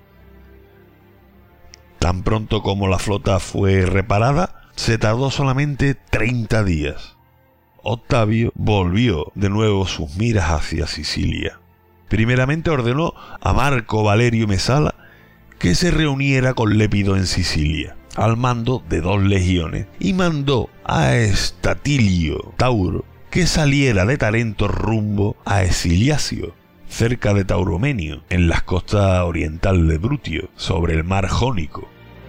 Tan pronto como la flota fue reparada, se tardó solamente 30 días. Octavio volvió de nuevo sus miras hacia Sicilia. Primeramente ordenó a Marco Valerio Mesala que se reuniera con Lépido en Sicilia, al mando de 2 legiones, y mandó a Estatilio Tauro que saliera de Tarento rumbo a Esiliacio, cerca de Tauromenio, en las costas orientales de Brutio, sobre el mar Jónico.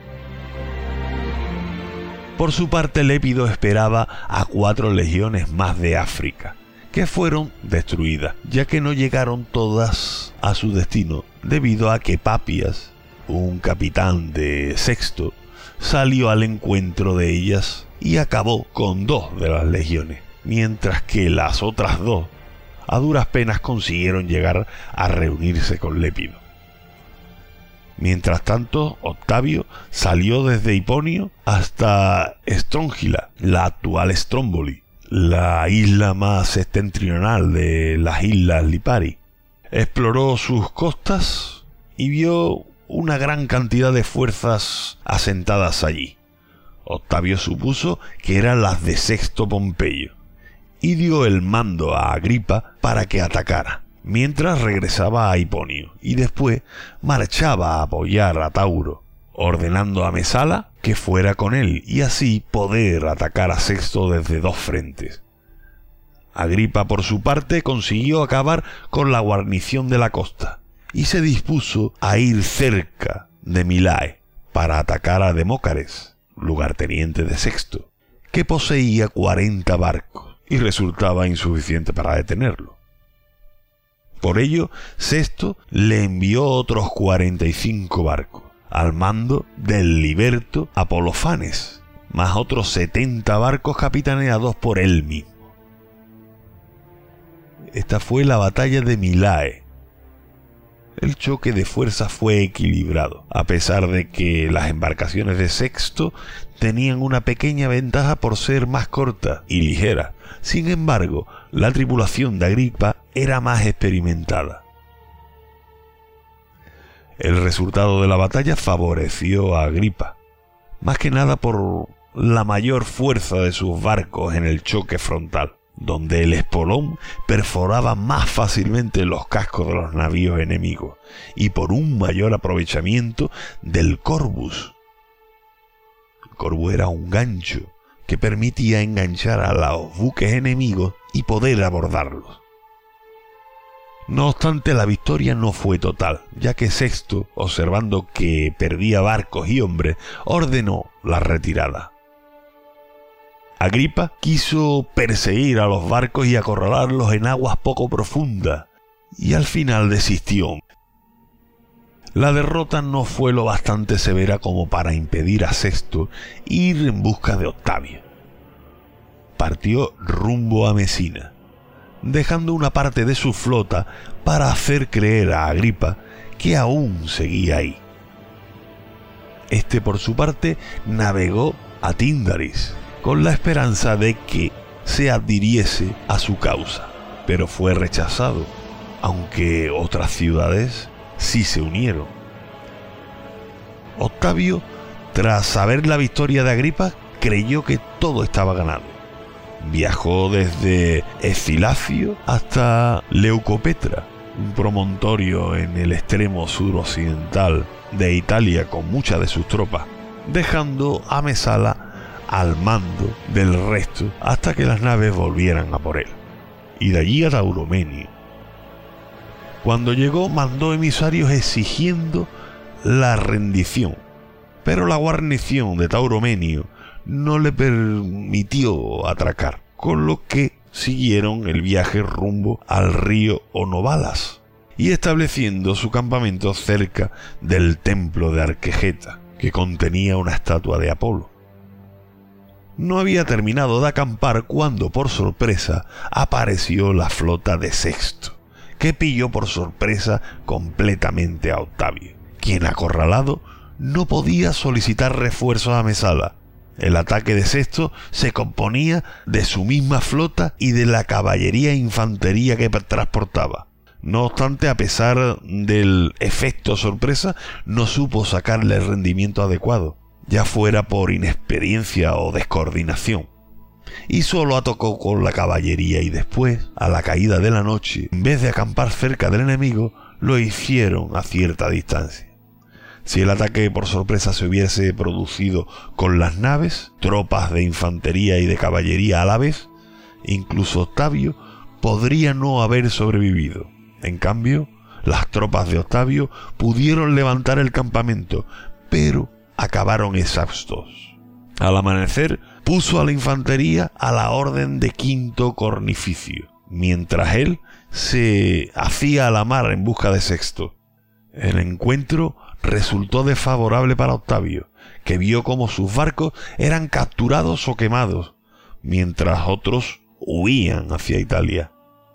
Por su parte, Lépido esperaba a 4 legiones más de África, que fueron destruidas, ya que no llegaron todas a su destino, debido a que Papias, un capitán de Sexto, salió al encuentro de ellas y acabó con 2 de las legiones, mientras que las otras 2 a duras penas consiguieron llegar a reunirse con Lépido. Mientras tanto, Octavio salió desde Hiponio hasta Estróngila, la actual Stromboli, la isla más septentrional de las islas Lipari. Exploró sus costas y vio una gran cantidad de fuerzas asentadas allí. Octavio supuso que eran las de Sexto Pompeyo y dio el mando a Agripa para que atacara, mientras regresaba a Hiponio y después marchaba a apoyar a Tauro, ordenando a Mesala que fuera con él y así poder atacar a Sexto desde dos frentes. Agripa, por su parte, consiguió acabar con la guarnición de la costa y se dispuso a ir cerca de Milae para atacar a Demócares, lugarteniente de Sexto, que poseía 40 barcos y resultaba insuficiente para detenerlo. Por ello, Sexto le envió otros 45 barcos, al mando del liberto Apolofanes, más otros 70 barcos capitaneados por él mismo. Esta fue la batalla de Milae. El choque de fuerzas fue equilibrado, a pesar de que las embarcaciones de Sexto tenían una pequeña ventaja por ser más cortas y ligeras. Sin embargo, la tripulación de Agripa era más experimentada. El resultado de la batalla favoreció a Agripa, más que nada por la mayor fuerza de sus barcos en el choque frontal, donde el espolón perforaba más fácilmente los cascos de los navíos enemigos y por un mayor aprovechamiento del corbus. El corbus era un gancho que permitía enganchar a los buques enemigos y poder abordarlos. No obstante, la victoria no fue total, ya que Sexto, observando que perdía barcos y hombres, ordenó la retirada. Agripa quiso perseguir a los barcos y acorralarlos en aguas poco profundas, y al final desistió. La derrota no fue lo bastante severa como para impedir a Sexto ir en busca de Octavio. Partió rumbo a Mesina, dejando una parte de su flota para hacer creer a Agripa que aún seguía ahí. Este, por su parte, navegó a Tíndaris, con la esperanza de que se adhiriese a su causa, pero fue rechazado, aunque otras ciudades sí se unieron. Octavio, tras saber la victoria de Agripa, creyó que todo estaba ganado. Viajó desde Escilacio hasta Leucopetra, un promontorio en el extremo suroccidental de Italia con muchas de sus tropas, dejando a Mesala al mando del resto hasta que las naves volvieran a por él, y de allí a Tauromenio. Cuando llegó, mandó emisarios exigiendo la rendición, pero la guarnición de Tauromenio no le permitió atracar, con lo que siguieron el viaje rumbo al río Onobalas y estableciendo su campamento cerca del templo de Arquejeta, que contenía una estatua de Apolo. No había terminado de acampar cuando, por sorpresa, apareció la flota de Sexto, que pilló por sorpresa completamente a Octavio, quien, acorralado, no podía solicitar refuerzos a Mesala. El ataque de Sexto se componía de su misma flota y de la caballería e infantería que transportaba. No obstante, a pesar del efecto sorpresa, no supo sacarle el rendimiento adecuado, ya fuera por inexperiencia o descoordinación, y solo atacó con la caballería y después, a la caída de la noche, en vez de acampar cerca del enemigo, lo hicieron a cierta distancia. Si el ataque por sorpresa se hubiese producido con las naves, tropas de infantería y de caballería a la vez, incluso Octavio podría no haber sobrevivido. En cambio, las tropas de Octavio pudieron levantar el campamento, pero acabaron exhaustos. Al amanecer, puso a la infantería a la orden de Quinto Cornificio, mientras él se hacía a la mar en busca de Sexto. El encuentro resultó desfavorable para Octavio, que vio cómo sus barcos eran capturados o quemados, mientras otros huían hacia Italia.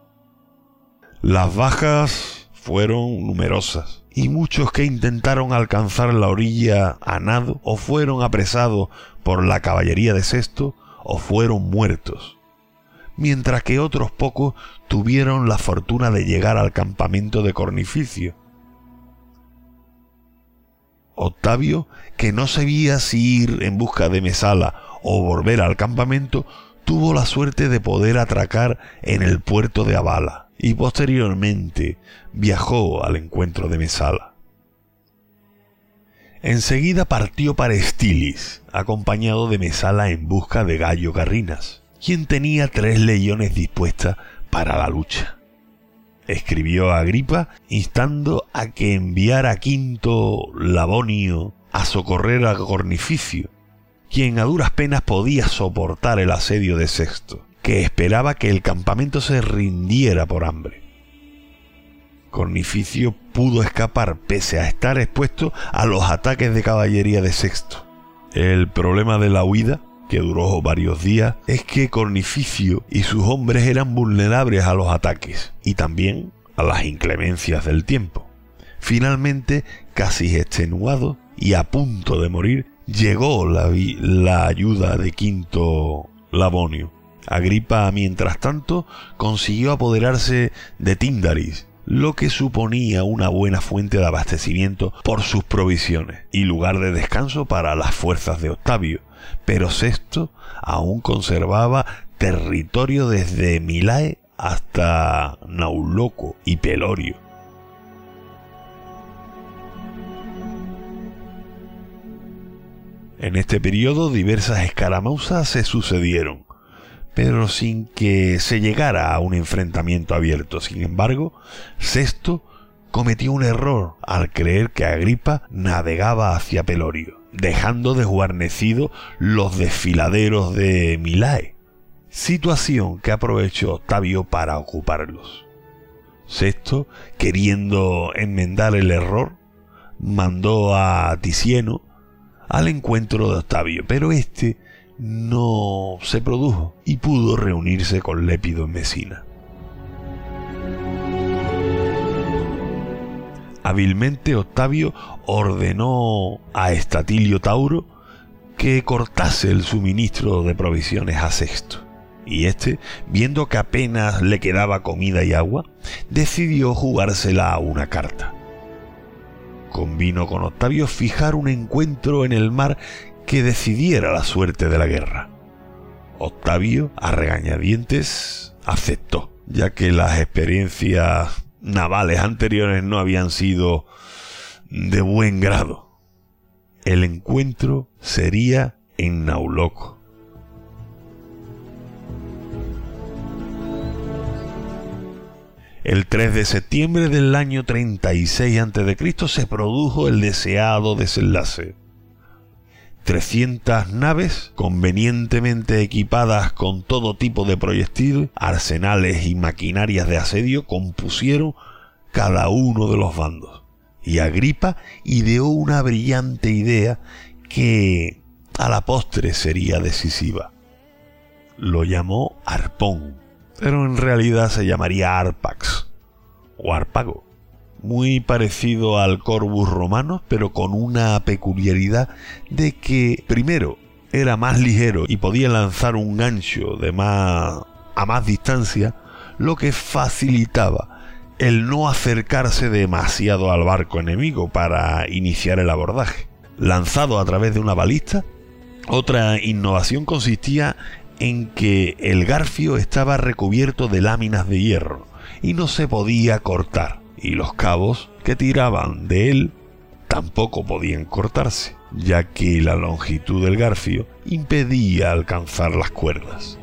Las bajas fueron numerosas, y muchos que intentaron alcanzar la orilla a nado o fueron apresados por la caballería de Sexto o fueron muertos, mientras que otros pocos tuvieron la fortuna de llegar al campamento de Cornificio. Octavio, que no sabía si ir en busca de Mesala o volver al campamento, tuvo la suerte de poder atracar en el puerto de Abala y posteriormente viajó al encuentro de Mesala. Enseguida partió para Estilis, acompañado de Mesala en busca de Gayo Carrinas, quien tenía 3 legiones dispuestas para la lucha. Escribió a Agripa instando a que enviara a Quinto Labonio a socorrer a Cornificio, quien a duras penas podía soportar el asedio de Sexto, que esperaba que el campamento se rindiera por hambre. Cornificio pudo escapar pese a estar expuesto a los ataques de caballería de Sexto. El problema de la huida, que duró varios días, es que Cornificio y sus hombres eran vulnerables a los ataques y también a las inclemencias del tiempo. Finalmente, casi extenuado y a punto de morir, llegó la ayuda de Quinto Labonio. Agripa, mientras tanto, consiguió apoderarse de Tyndaris, lo que suponía una buena fuente de abastecimiento por sus provisiones y lugar de descanso para las fuerzas de Octavio, pero Sexto aún conservaba territorio desde Milae hasta Nauloco y Pelorio. En este periodo diversas escaramuzas se sucedieron, pero sin que se llegara a un enfrentamiento abierto. Sin embargo, Sexto cometió un error al creer que Agripa navegaba hacia Pelorio, dejando desguarnecidos los desfiladeros de Milae, situación que aprovechó Octavio para ocuparlos. Sexto, queriendo enmendar el error, mandó a Ticieno al encuentro de Octavio, pero este no se produjo y pudo reunirse con Lépido en Mesina. Hábilmente Octavio ordenó a Estatilio Tauro que cortase el suministro de provisiones a Sexto, y éste, viendo que apenas le quedaba comida y agua, decidió jugársela a una carta. Convino con Octavio fijar un encuentro en el mar que decidiera la suerte de la guerra. Octavio, a regañadientes, aceptó, ya que las experiencias navales anteriores no habían sido de buen grado. El encuentro sería en Nauloco. El 3 de septiembre del año 36 a.C. se produjo el deseado desenlace. 300 naves, convenientemente equipadas con todo tipo de proyectil, arsenales y maquinarias de asedio, compusieron cada uno de los bandos. Y Agripa ideó una brillante idea que a la postre sería decisiva. Lo llamó Harpón, pero en realidad se llamaría Arpax o Harpago, muy parecido al Corvus romano, pero con una peculiaridad de que, primero, era más ligero y podía lanzar un gancho a más distancia, lo que facilitaba el no acercarse demasiado al barco enemigo para iniciar el abordaje. Lanzado a través de una balista, otra innovación consistía en que el garfio estaba recubierto de láminas de hierro y no se podía cortar, y los cabos que tiraban de él tampoco podían cortarse, ya que la longitud del garfio impedía alcanzar las cuerdas.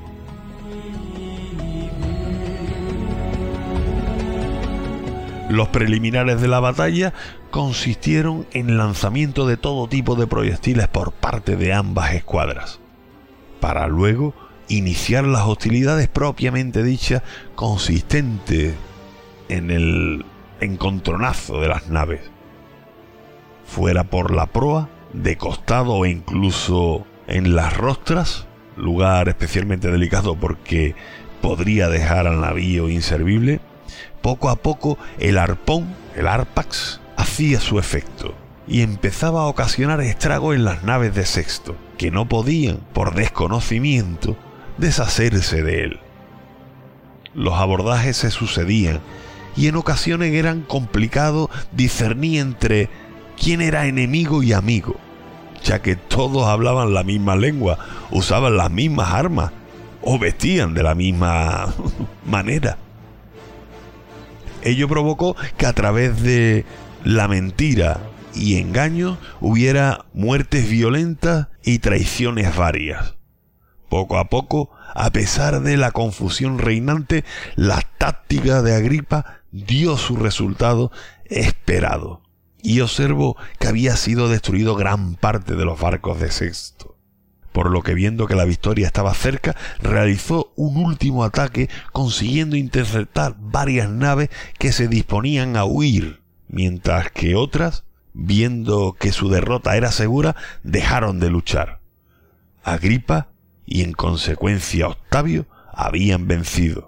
Los preliminares de la batalla consistieron en lanzamiento de todo tipo de proyectiles por parte de ambas escuadras, para luego iniciar las hostilidades propiamente dichas, consistentes en el encontronazo de las naves, fuera por la proa, de costado o incluso en las rostras, lugar especialmente delicado porque podría dejar al navío inservible. Poco a poco el arpón, el Arpax, hacía su efecto y empezaba a ocasionar estragos en las naves de Sexto, que no podían, por desconocimiento, deshacerse de él. Los abordajes se sucedían y en ocasiones eran complicados discernir entre quién era enemigo y amigo, ya que todos hablaban la misma lengua, usaban las mismas armas o vestían de la misma manera. Ello provocó que a través de la mentira y engaños, hubiera muertes violentas y traiciones varias. Poco a poco, a pesar de la confusión reinante, la táctica de Agripa dio su resultado esperado, y observó que había sido destruido gran parte de los barcos de Sexto, por lo que, viendo que la victoria estaba cerca, realizó un último ataque, consiguiendo interceptar varias naves que se disponían a huir, mientras que otras, viendo que su derrota era segura, dejaron de luchar. Agripa y en consecuencia Octavio habían vencido.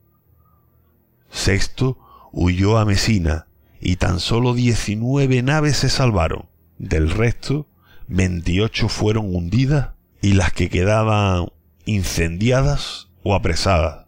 Sexto huyó a Mesina y tan solo 19 naves se salvaron. Del resto, 28 fueron hundidas y las que quedaban incendiadas o apresadas.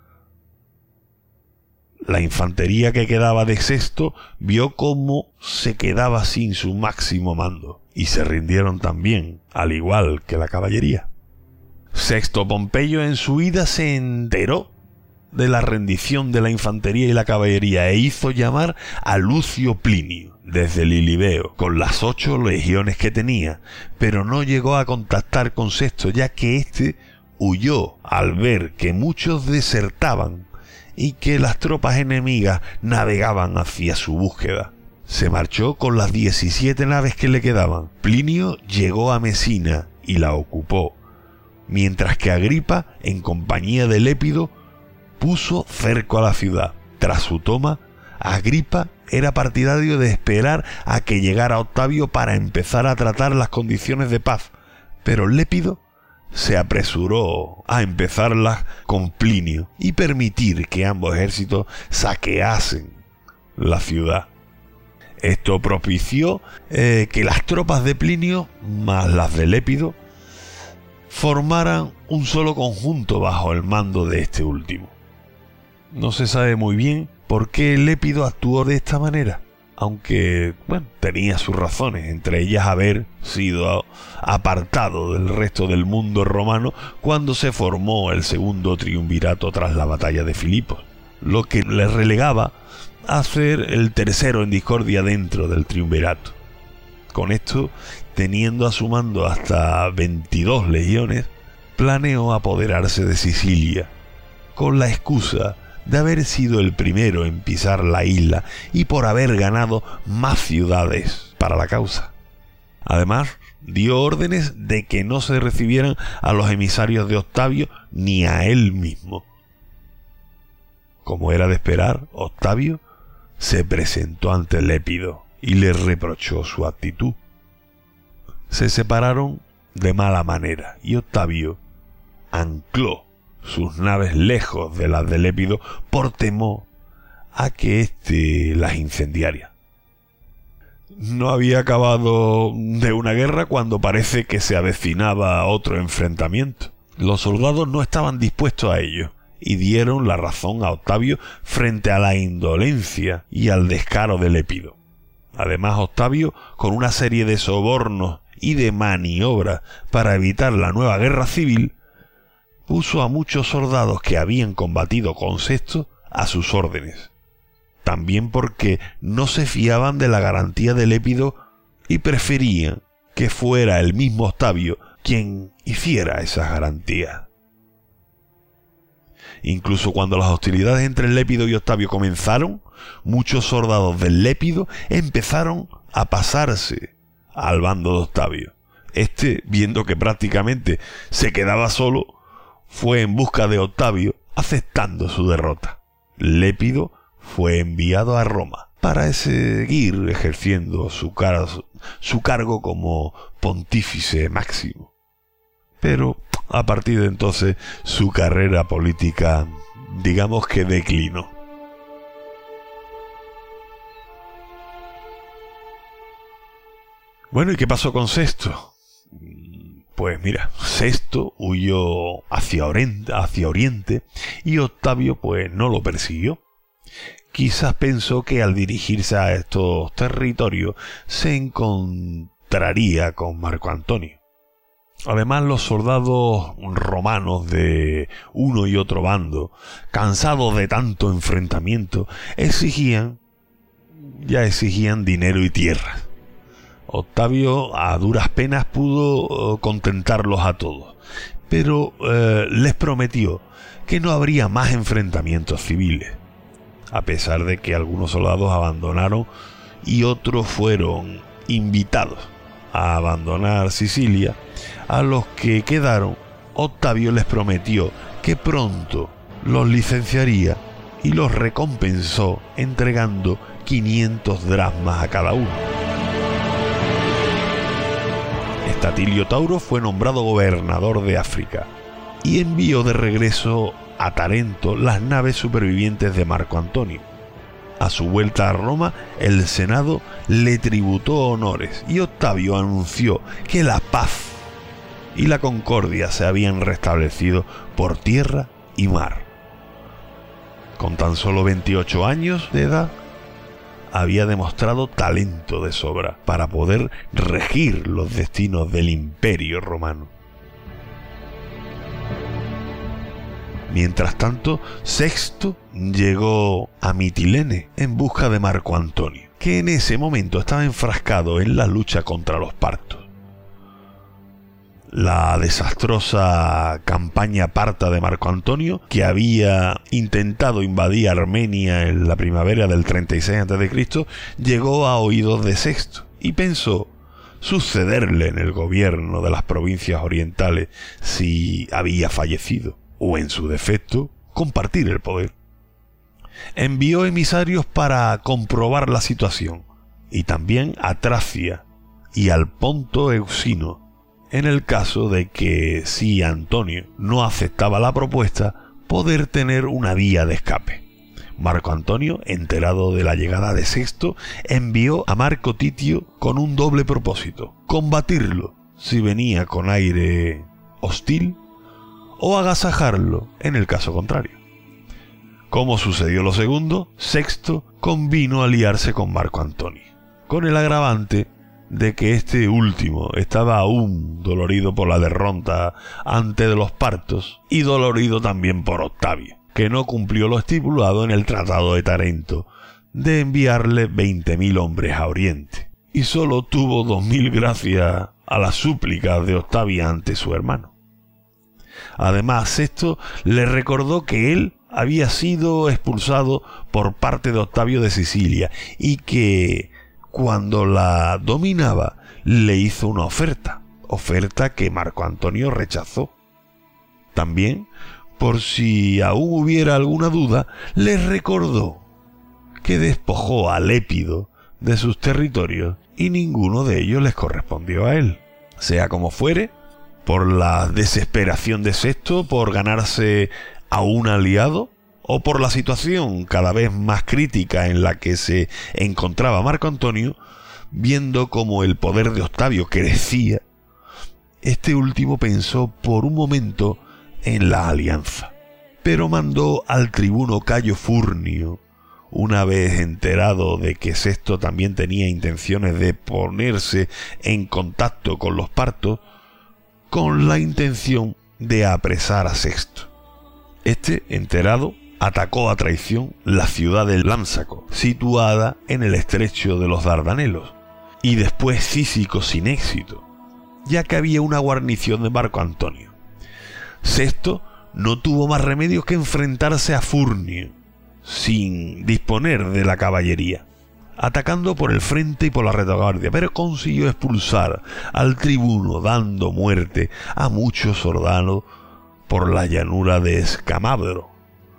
La infantería que quedaba de Sexto vio cómo se quedaba sin su máximo mando y se rindieron también, al igual que la caballería. Sexto Pompeyo en su huida se enteró de la rendición de la infantería y la caballería e hizo llamar a Lucio Plinio desde Lilibeo con las 8 legiones que tenía, pero no llegó a contactar con Sexto, ya que éste huyó al ver que muchos desertaban y que las tropas enemigas navegaban hacia su búsqueda. Se marchó con las 17 naves que le quedaban. Plinio llegó a Mesina y la ocupó, mientras que Agripa, en compañía de Lépido, puso cerco a la ciudad. Tras su toma, Agripa era partidario de esperar a que llegara Octavio para empezar a tratar las condiciones de paz, pero Lépido se apresuró a empezarlas con Plinio y permitir que ambos ejércitos saqueasen la ciudad. Esto propició que las tropas de Plinio más las de Lépido formaran un solo conjunto bajo el mando de este último. No se sabe muy bien por qué Lépido actuó de esta manera, aunque, tenía sus razones, entre ellas haber sido apartado del resto del mundo romano cuando se formó el segundo triunvirato tras la batalla de Filipos, lo que le relegaba a ser el tercero en discordia dentro del triunvirato. Con esto, teniendo a su mando hasta 22 legiones, planeó apoderarse de Sicilia, con la excusa de haber sido el primero en pisar la isla y por haber ganado más ciudades para la causa. Además, dio órdenes de que no se recibieran a los emisarios de Octavio ni a él mismo. Como era de esperar, Octavio se presentó ante Lépido y le reprochó su actitud. Se separaron de mala manera y Octavio ancló sus naves lejos de las de Lépido por temor a que éste las incendiara. No había acabado de una guerra cuando parece que se avecinaba otro enfrentamiento. Los soldados no estaban dispuestos a ello y dieron la razón a Octavio frente a la indolencia y al descaro de Lépido. Además, Octavio, con una serie de sobornos y de maniobras para evitar la nueva guerra civil, puso a muchos soldados que habían combatido con Sexto a sus órdenes. También porque no se fiaban de la garantía de Lépido y preferían que fuera el mismo Octavio quien hiciera esas garantías. Incluso cuando las hostilidades entre Lépido y Octavio comenzaron, muchos soldados del Lépido empezaron a pasarse al bando de Octavio. Este, viendo que prácticamente se quedaba solo, fue en busca de Octavio, aceptando su derrota. Lépido fue enviado a Roma para seguir ejerciendo su cargo como pontífice máximo. Pero a partir de entonces su carrera política, digamos que declinó. Bueno, ¿y qué pasó con Sexto? Pues mira, Sexto huyó hacia Oriente y Octavio pues no lo persiguió. Quizás pensó que al dirigirse a estos territorios se encontraría con Marco Antonio. Además, los soldados romanos de uno y otro bando, cansados de tanto enfrentamiento, exigían dinero y tierras. Octavio a duras penas pudo contentarlos a todos, pero les prometió que no habría más enfrentamientos civiles, a pesar de que algunos soldados abandonaron y otros fueron invitados a abandonar Sicilia. A los que quedaron, Octavio les prometió que pronto los licenciaría y los recompensó entregando 500 dracmas a cada uno. Estatilio Tauro fue nombrado gobernador de África y envió de regreso a Tarento las naves supervivientes de Marco Antonio. A su vuelta a Roma, el Senado le tributó honores y Octavio anunció que la paz y la concordia se habían restablecido por tierra y mar. Con tan solo 28 años de edad, había demostrado talento de sobra para poder regir los destinos del Imperio Romano. Mientras tanto, Sexto llegó a Mitilene en busca de Marco Antonio, que en ese momento estaba enfrascado en la lucha contra los partos. La desastrosa campaña parta de Marco Antonio, que había intentado invadir Armenia en la primavera del 36 a.C., llegó a oídos de Sexto y pensó sucederle en el gobierno de las provincias orientales si había fallecido, o en su defecto, compartir el poder. Envió emisarios para comprobar la situación, y también a Tracia y al Ponto Euxino, en el caso de que, si Antonio no aceptaba la propuesta, poder tener una vía de escape. Marco Antonio, enterado de la llegada de Sexto, envió a Marco Titio con un doble propósito: combatirlo si venía con aire hostil, o agasajarlo en el caso contrario. Como sucedió lo segundo, Sexto convino a aliarse con Marco Antonio, con el agravante de que este último estaba aún dolorido por la derrota ante de los partos y dolorido también por Octavio, que no cumplió lo estipulado en el Tratado de Tarento de enviarle 20.000 hombres a Oriente, y solo tuvo 2.000 gracias a las súplicas de Octavio ante su hermano. Además, Sexto le recordó que él había sido expulsado por parte de Octavio de Sicilia y que cuando la dominaba le hizo una oferta que Marco Antonio rechazó. También, por si aún hubiera alguna duda, le recordó que despojó a Lépido de sus territorios y ninguno de ellos les correspondió a él. Sea como fuere, por la desesperación de Sexto por ganarse a un aliado, o por la situación cada vez más crítica en la que se encontraba Marco Antonio, viendo cómo el poder de Octavio crecía, este último pensó por un momento en la alianza, pero mandó al tribuno Cayo Furnio, una vez enterado de que Sexto también tenía intenciones de ponerse en contacto con los partos, con la intención de apresar a Sexto. Este, enterado, atacó a traición la ciudad de Lámsaco, situada en el estrecho de los Dardanelos, y después Cícico sin éxito, ya que había una guarnición de Marco Antonio. Sexto no tuvo más remedio que enfrentarse a Furnio, sin disponer de la caballería, atacando por el frente y por la retaguardia, pero consiguió expulsar al tribuno, dando muerte a muchos soldados por la llanura de Escamabro.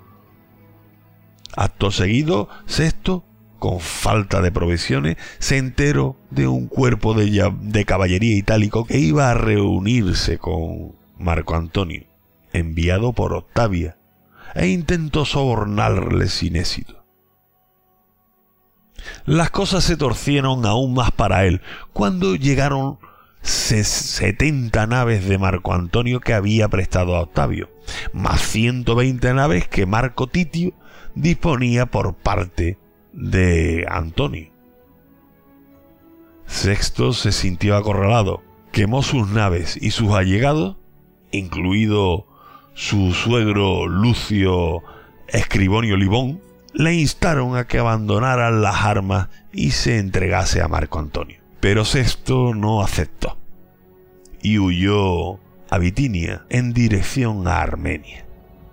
Acto seguido, Sexto, con falta de provisiones, se enteró de un cuerpo de caballería itálico que iba a reunirse con Marco Antonio, enviado por Octavia, e intentó sobornarle sin éxito. Las cosas se torcieron aún más para él cuando llegaron 70 naves de Marco Antonio que había prestado a Octavio, más 120 naves que Marco Titio disponía por parte de Antonio. Sexto se sintió acorralado, quemó sus naves y sus allegados, incluido su suegro Lucio Escribonio Libón, le instaron a que abandonaran las armas y se entregase a Marco Antonio. Pero Sexto no aceptó y huyó a Bitinia en dirección a Armenia.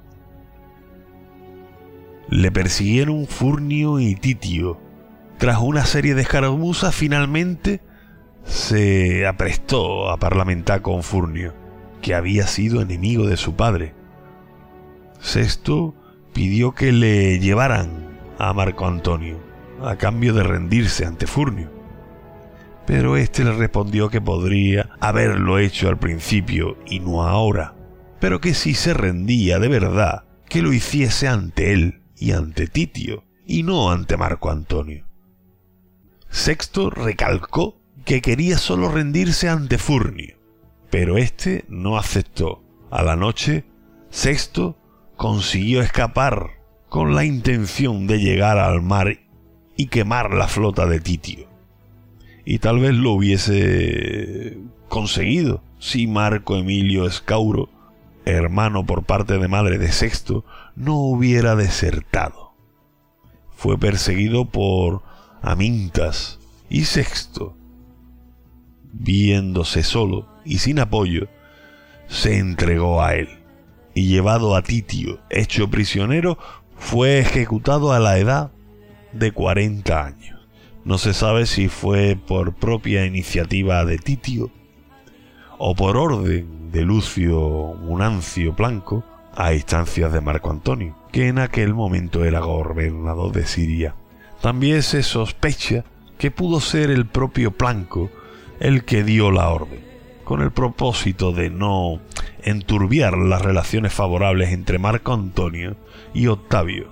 Le persiguieron Furnio y Titio. Tras una serie de escaramuzas, finalmente se aprestó a parlamentar con Furnio, que había sido enemigo de su padre. Sexto pidió que le llevaran a Marco Antonio, a cambio de rendirse ante Furnio. Pero éste le respondió que podría haberlo hecho al principio y no ahora, pero que si se rendía de verdad, que lo hiciese ante él y ante Titio, y no ante Marco Antonio. Sexto recalcó que quería solo rendirse ante Furnio, pero éste no aceptó. A la noche, Sexto consiguió escapar con la intención de llegar al mar y quemar la flota de Titio. Y tal vez lo hubiese conseguido si Marco Emilio Escauro, hermano por parte de madre de Sexto, no hubiera desertado. Fue perseguido por Amintas y Sexto, viéndose solo y sin apoyo, se entregó a él y, llevado a Titio, hecho prisionero, fue ejecutado a la edad de 40 años. No se sabe si fue por propia iniciativa de Titio o por orden de Lucio Munancio Planco, a instancias de Marco Antonio, que en aquel momento era gobernador de Siria. También se sospecha que pudo ser el propio Planco el que dio la orden, con el propósito de no enturbiar las relaciones favorables entre Marco Antonio y Octavio.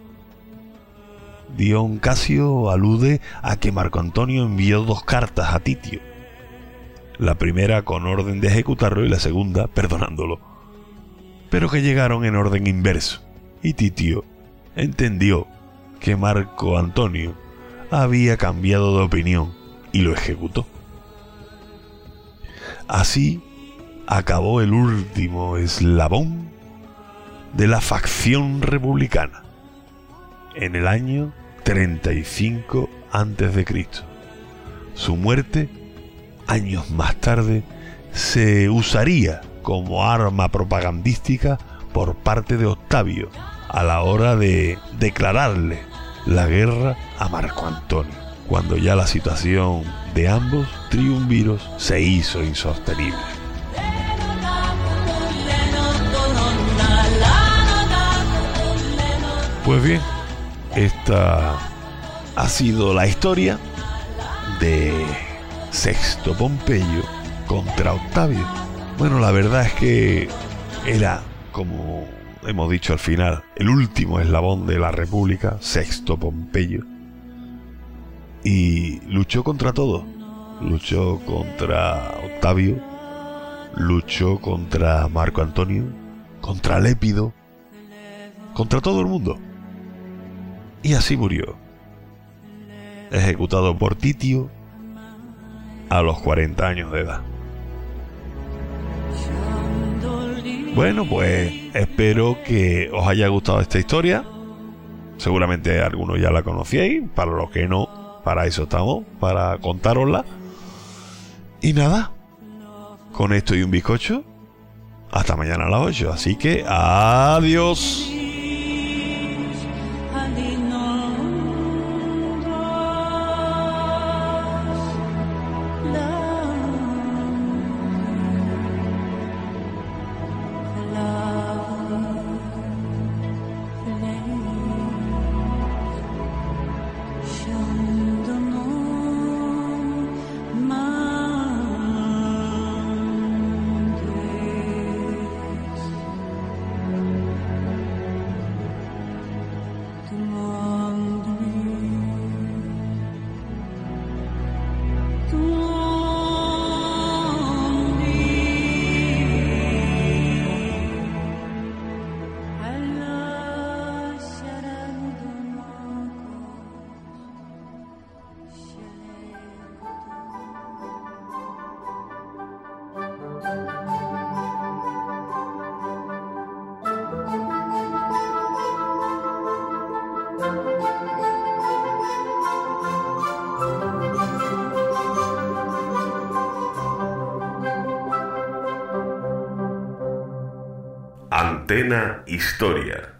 Dion Casio alude a que Marco Antonio envió 2 cartas a Titio, la primera con orden de ejecutarlo y la segunda perdonándolo, pero que llegaron en orden inverso, y Titio entendió que Marco Antonio había cambiado de opinión y lo ejecutó. Así acabó el último eslabón de la facción republicana en el año 35 a.C. Su muerte, años más tarde, se usaría como arma propagandística por parte de Octavio a la hora de declararle la guerra a Marco Antonio, cuando ya la situación de ambos triunviros se hizo insostenible. Pues bien, esta ha sido la historia de Sexto Pompeyo contra Octavio. Bueno, la verdad es que era, como hemos dicho al final, el último eslabón de la República, Sexto Pompeyo, y luchó contra todo. Luchó contra Octavio, luchó contra Marco Antonio, contra Lépido, contra todo el mundo. Y así murió, ejecutado por Titio a los 40 años de edad. Bueno, pues espero que os haya gustado esta historia. Seguramente algunos ya la conocíais, para los que no, para eso estamos, para contárosla. Y nada, con esto y un bizcocho, hasta mañana a las 8. Así que adiós. Antena Historia.